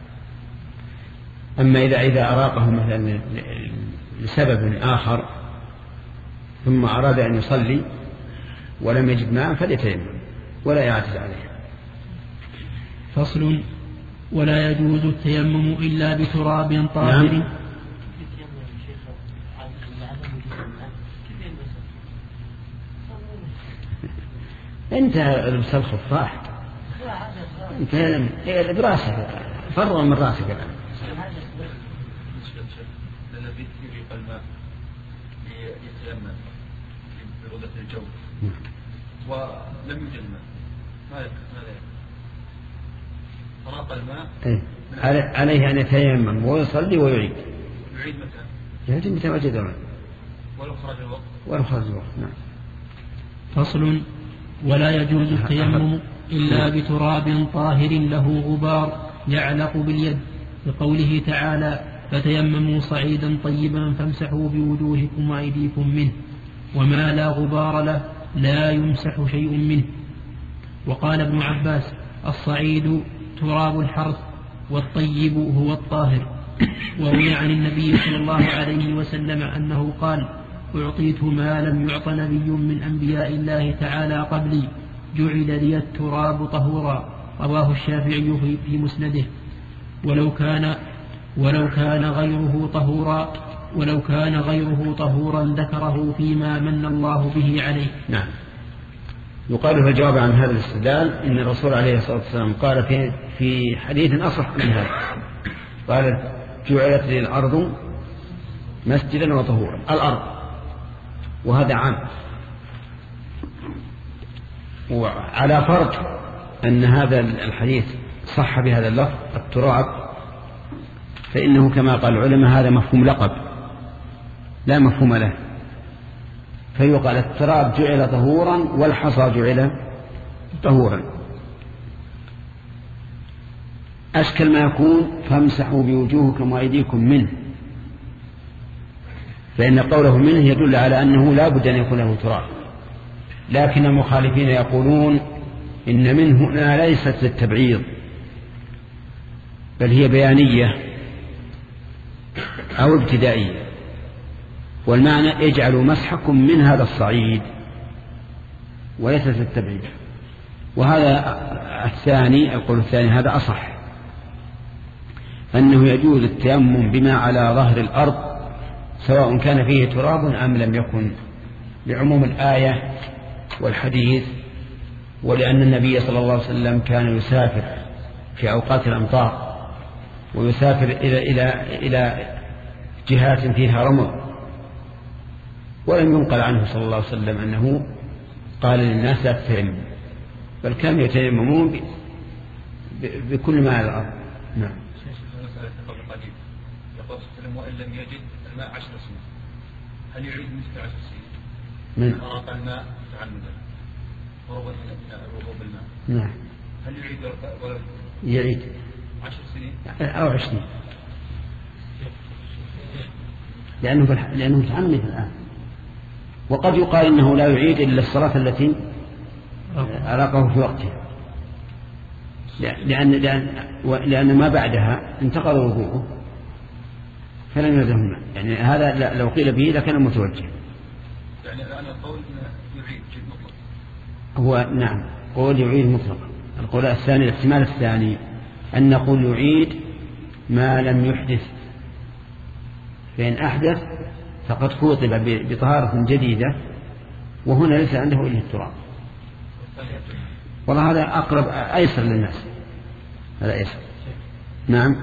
أما إذا إذا أراقه مثلا لسبب آخر ثم أراد أن يصلي ولم يجد ماء فليتيمم ولا يعتز عليه. فصل: ولا يجوز التيمم إلا بتراب طاهر. نعم. انت لبس الخفاح انت براسك فرغ من راسك الآن. الذي يريق الماء يتيمم برودة الجو ولم يوجد الماء ماذا فراق الماء ايه؟ عليه أن يتيمم ويصلي ويعيد. يعيد متى؟ يعيد متى وجد الماء ولو خرج الوقت. ولو خرج الوقت. نعم. فصل: ولا يجوز التيمم إلا بتراب طاهر له غبار يعلق باليد، لقوله تعالى: فتيمموا صعيدا طيبا فامسحوا بوجوهكم وأيديكم منه، وما لا غبار له لا يمسح شيء منه. وقال ابن عباس: الصعيد تراب الحرث والطيب هو الطاهر. وروي عن النبي صلى الله عليه وسلم أنه قال: أعطيت ما لم يعط نبي من أنبياء الله تعالى قبلي، جعل لي التراب طهورا. رواه الشافعي في مسنده. ولو كان ولو كان غيره طهورا ولو كان غيره طهورا ذكره فيما من الله به عليه. نعم. يقال في الجواب عن هذا الاستدلال إن الرسول عليه الصلاة والسلام قال في في حديث أصح من هذا، قال: جعلت لي الأرض مسجدا وطهورا. الأرض، وهذا عام، وعلى فرض أن هذا الحديث صح بهذا اللفظ التراب، فإنه كما قال العلماء هذا مفهوم لقب لا مفهوم له، فيقال التراب جعل طهورا والحصى جعل طهورا. أشكل ما يكون: فامسحوا بوجوهكم وأيديكم منه، فإن قوله منه يدل على أنه لا بد أن يكون له تراب. لكن المخالفين يقولون إن منه هنا ليست للتبعيض بل هي بيانية أو ابتدائية، والمعنى: اجعلوا مسحكم من هذا الصعيد، وليست للتبعيض. وهذا الثاني القول الثاني هذا أصح، أنه يجوز التيمم بما على ظهر الأرض سواء كان فيه تراب أم لم يكن، لعموم الآية والحديث، ولأن النبي صلى الله عليه وسلم كان يسافر في أوقات الأمطار ويسافر إلى إلى إلى جهات فيها رمل، ولم ينقل عنه صلى الله عليه وسلم أنه قال للناس لا تتيمموا، بل كانوا يتيممون بكل ما على الأرض. نعم. وإن لم يجد الماء عشر سنين هل يعيد مثل عشر سنين؟ من أراق الماء تعمدا وربط الوضوء بالماء، نعم، هل يعيد ولا يعيد عشر سنين أو عشرين؟ لأنه لأنه متعمد الآن. وقد يقال إنه لا يعيد إلا الصلاة التي أراقه في وقتها، لأن لأن لأن ما بعدها انتقض وضوءه فلم يلزمه. يعني هذا لو قيل به لكان متوجه. يعني الآن القول يعيد جد مطلق. هو نعم قول يعيد مطلقا. القول الثاني الاحتمال الثاني أن نقول يعيد ما لم يحدث، فإن أحدث فقد خوطب بطهارة جديدة وهنا ليس عنده إلا التراب. والله هذا أقرب أيسر للناس، هذا أيسر. نعم.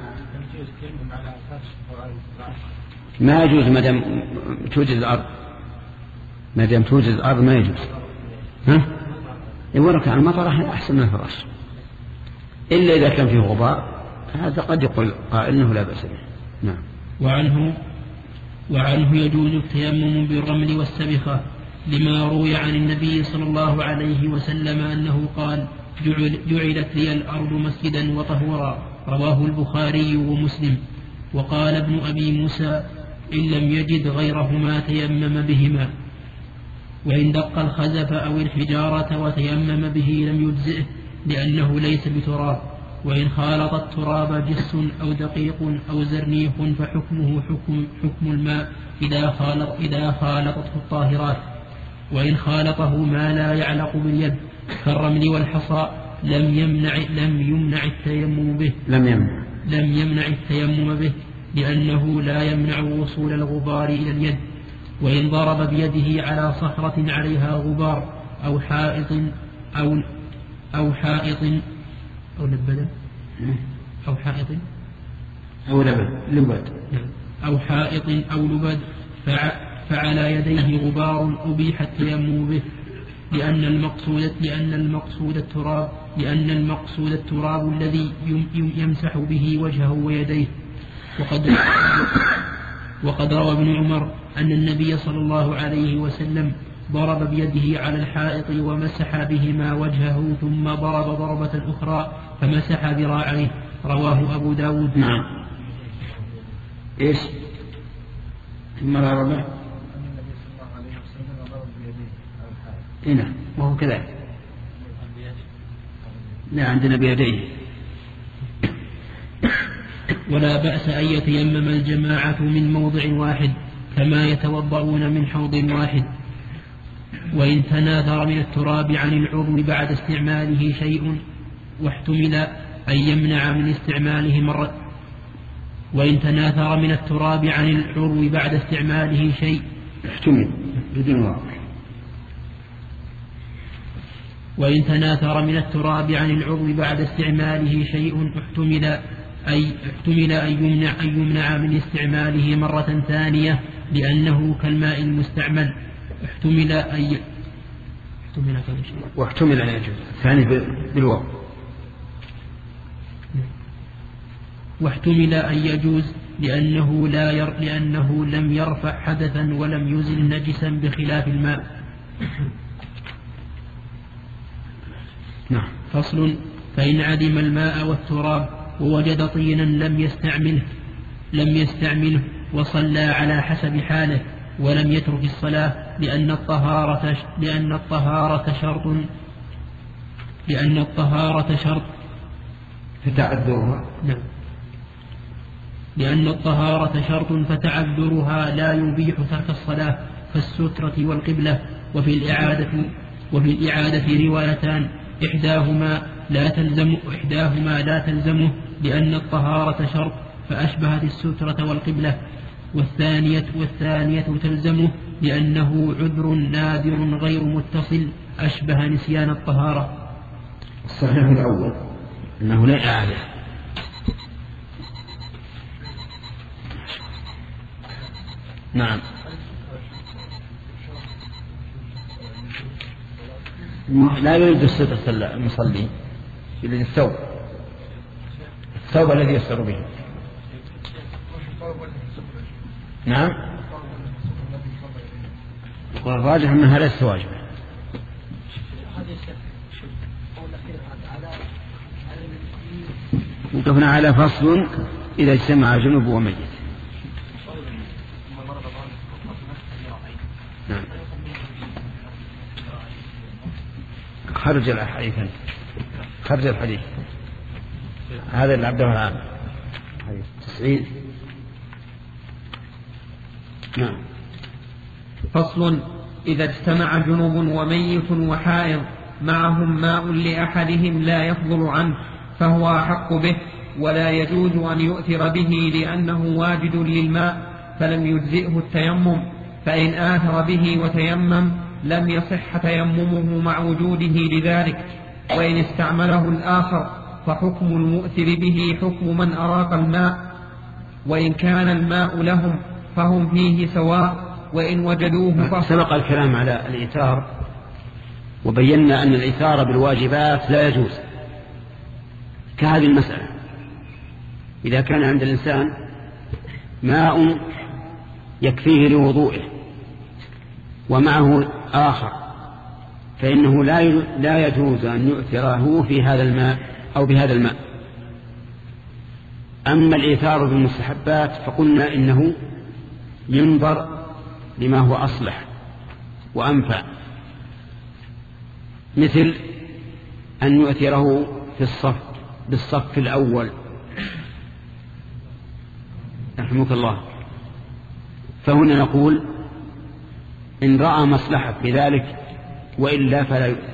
ما يجوز ما دام توجد الأرض، ما دام توجد الأرض ما يجوز. ها؟ يورك على المطر أحسن من الفراش، إلا إذا كان فيه غبار، هذا قد يقول قائل إنه لا بأس به. نعم. وعنه وعنه يجوز التيمم بالرمل والسبخة، لما روي عن النبي صلى الله عليه وسلم أنه قال: جعل جعلت لي الأرض مسجدا وطهورا. رواه البخاري ومسلم. وقال ابن أبي موسى إن لم يجد غيرهما تيمم بهما، وإن دق الخزف أو الحجارة وتيمم به لم يجزئه لأنه ليس بتراب. وإن خالط التراب جس أو دقيق أو زرنيخ فحكمه حكم, حكم الماء إذا, خالط إذا خالطته الطاهرات. وإن خالطه ما لا يعلق باليد كالرمل والحصى لم يمنع, لم يمنع التيمم به لم يمنع لم يمنع التيمم به لأنه لا يمنع وصول الغبار إلى اليد. وإن ضرب بيده على صخرة عليها غبار أو حائط أو أو حائط أو لبد أو حائط أو لبد لبد أو حائط أو لبد فعلى يديه غبار أبيح التيمم به لأن المقصود لأن المقصود التراب لأن المقصود التراب الذي يمسح به وجهه ويديه. وقد وقد روى ابن عمر أن النبي صلى الله عليه وسلم ضرب بيده على الحائط ومسح بهما وجهه ثم ضرب ضربة أخرى فمسح ذراعيه. رواه أبو داود. نعم. إيش ثم ضرب النبي صلى الله عليه وسلم ضرب بيده على الحائط. هنا وهو كذلك. لا عندنا بيديه. ولا بأس أن يتيمم الجماعة من موضع واحد كما يتوضؤون من حوض واحد. وإن تناثر من التراب عن العضو بعد استعماله شيء واحتمل أن يمنع من استعماله مرة وإن تناثر من التراب عن العضو بعد استعماله شيء احتمل بدون واضح. وإن تناثر من التراب عن العضو بعد استعماله شيء احتمل أي احتمل أن يمنع, أن يمنع من استعماله مرة ثانية لأنه كالماء المستعمل. احتمل أن احتمل واحتمل أن يجوز ثاني بالواو. واحتمل أن يجوز لأنه, لا ير لأنه لم يرفع حدثا ولم يزل نجسا بخلاف الماء. نعم. فصل. فإن عدم الماء والتراب ووجد طينا لم يستعمله لم يستعمله وصلى على حسب حاله ولم يترك الصلاة لأن الطهارة لأن الطهارة شرط لأن الطهارة شرط فتعذرها. نعم. لأن الطهارة شرط فتعذرها لا يبيح ترك الصلاة كالسترة والقبلة. وفي الإعادة وفي الإعادة روايتان إحداهما لا تلزم إحداهما لا تلزمه لأن الطهارة شرط فأشبهت السترة والقبلة، والثانية والثانية تلزمه لأنه عذر نادر غير متصل أشبه نسيان الطهارة. الصحيح الأول أنه لا إعادة. نعم. لا يريد السترة المصلي، يريد الثوب الثوب الذي يستر به. نعم. والراجح أنها ليست واجبة. وقفنا على فصل إذا اجتمع جنوب وميت. نعم. خرج الحديث خرج الحديث هذا اللي عبده الآن تسعين. نعم. فصل. إذا اجتمع جنوب وميت وحائض معهم ماء لأحدهم لا يفضل عنه فهو أحق به، ولا يجوز أن يؤثر به لأنه واجد للماء فلم يجزئه التيمم، فإن آثر به وتيمم لم يصح تيممه مع وجوده لذلك. وإن استعمله الآخر فحكم المؤثر به حكم من أراق الماء، وإن كان الماء لهم فهم فيه سواء، وإن وجدوه فهم. سبق الكلام على الإيثار وبينا أن الإيثار بالواجبات لا يجوز، كهذه المسألة. إذا كان عند الإنسان ماء يكفيه لوضوئه ومعه آخر فإنه لا لا يجوز أن يؤثره في هذا الماء أو بهذا الماء. أما الإيثار بالمستحبات فقلنا إنه ينظر لما هو أصلح وأنفع، مثل أن يؤثره في الصف بالصف الأول رحمك الله، فهنا نقول إن رأى مصلحة في ذلك وإلا فلا يؤثر،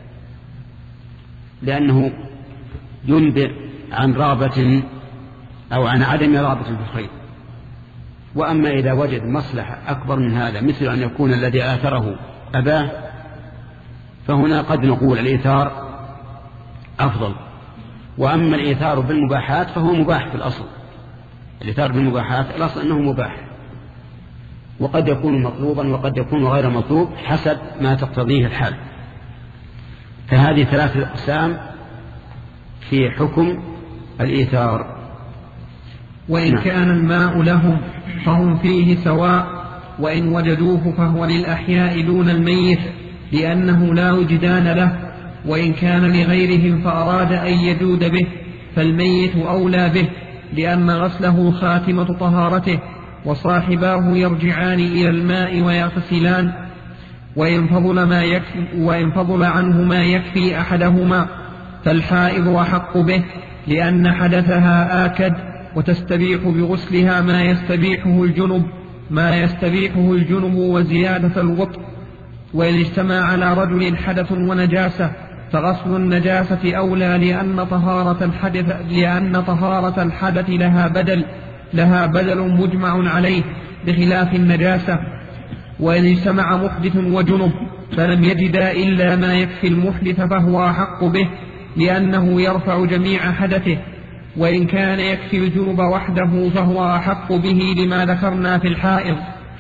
لأنه ينبئ عن رغبة أو عن عدم رغبة في الخير. وأما إذا وجد مصلحة أكبر من هذا مثل أن يكون الذي آثره أباه، فهنا قد نقول الإيثار أفضل. وأما الإيثار بالمباحات فهو مباح في الأصل، الإيثار بالمباحات الأصل أنه مباح، وقد يكون مطلوبا وقد يكون غير مطلوب حسب ما تقتضيه الحال. فهذه ثلاثة أقسام في حكم الإيثار. وإن نعم. كان الماء لهم فهم فيه سواء، وإن وجدوه فهو للأحياء دون الميت لأنه لا وجدان له، وإن كان لغيرهم فأراد أن يجود به فالميت أولى به، لأن غسله خاتمة طهارته، وصاحباه يرجعان إلى الماء ويغتسلان، وإن فضل, ما يكفي وإن فضل عنه ما يكفي أحدهما فالحائض أحق به، لأن حدثها آكد، وتستبيح بغسلها ما يستبيحه الجنب ما يستبيحه الجنب وزيادة الوطء. وإن اجتمع على رجل حدث ونجاسة فغسل النجاسة أولى، لأن طهارة الحدث لأن طهارة الحدث لها بدل لها بدل مجمع عليه بخلاف النجاسة. وإن اجتمع محدث وجنب فلم يجدا إلا ما يكفي المحدث فهو أحق به، لأنه يرفع جميع حدثه. وإن كان يكفي الجنب وحده فهو أحق به لما ذكرنا في الحائض.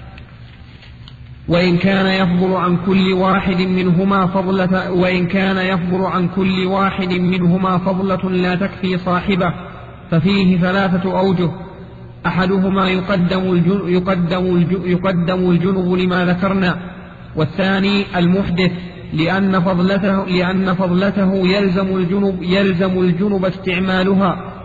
وإن كان يفضل عن كل واحد منهما فضلة وإن كان يفضل عن كل واحد منهما فضلة لا تكفي صاحبه ففيه ثلاثة أوجه: أحدهما يقدم الجنب, يقدم الجنب, يقدم الجنب لما ذكرنا، والثاني المحدث لأن فضلته, لأن فضلته يلزم الجنب, يلزم الجنب استعمالها،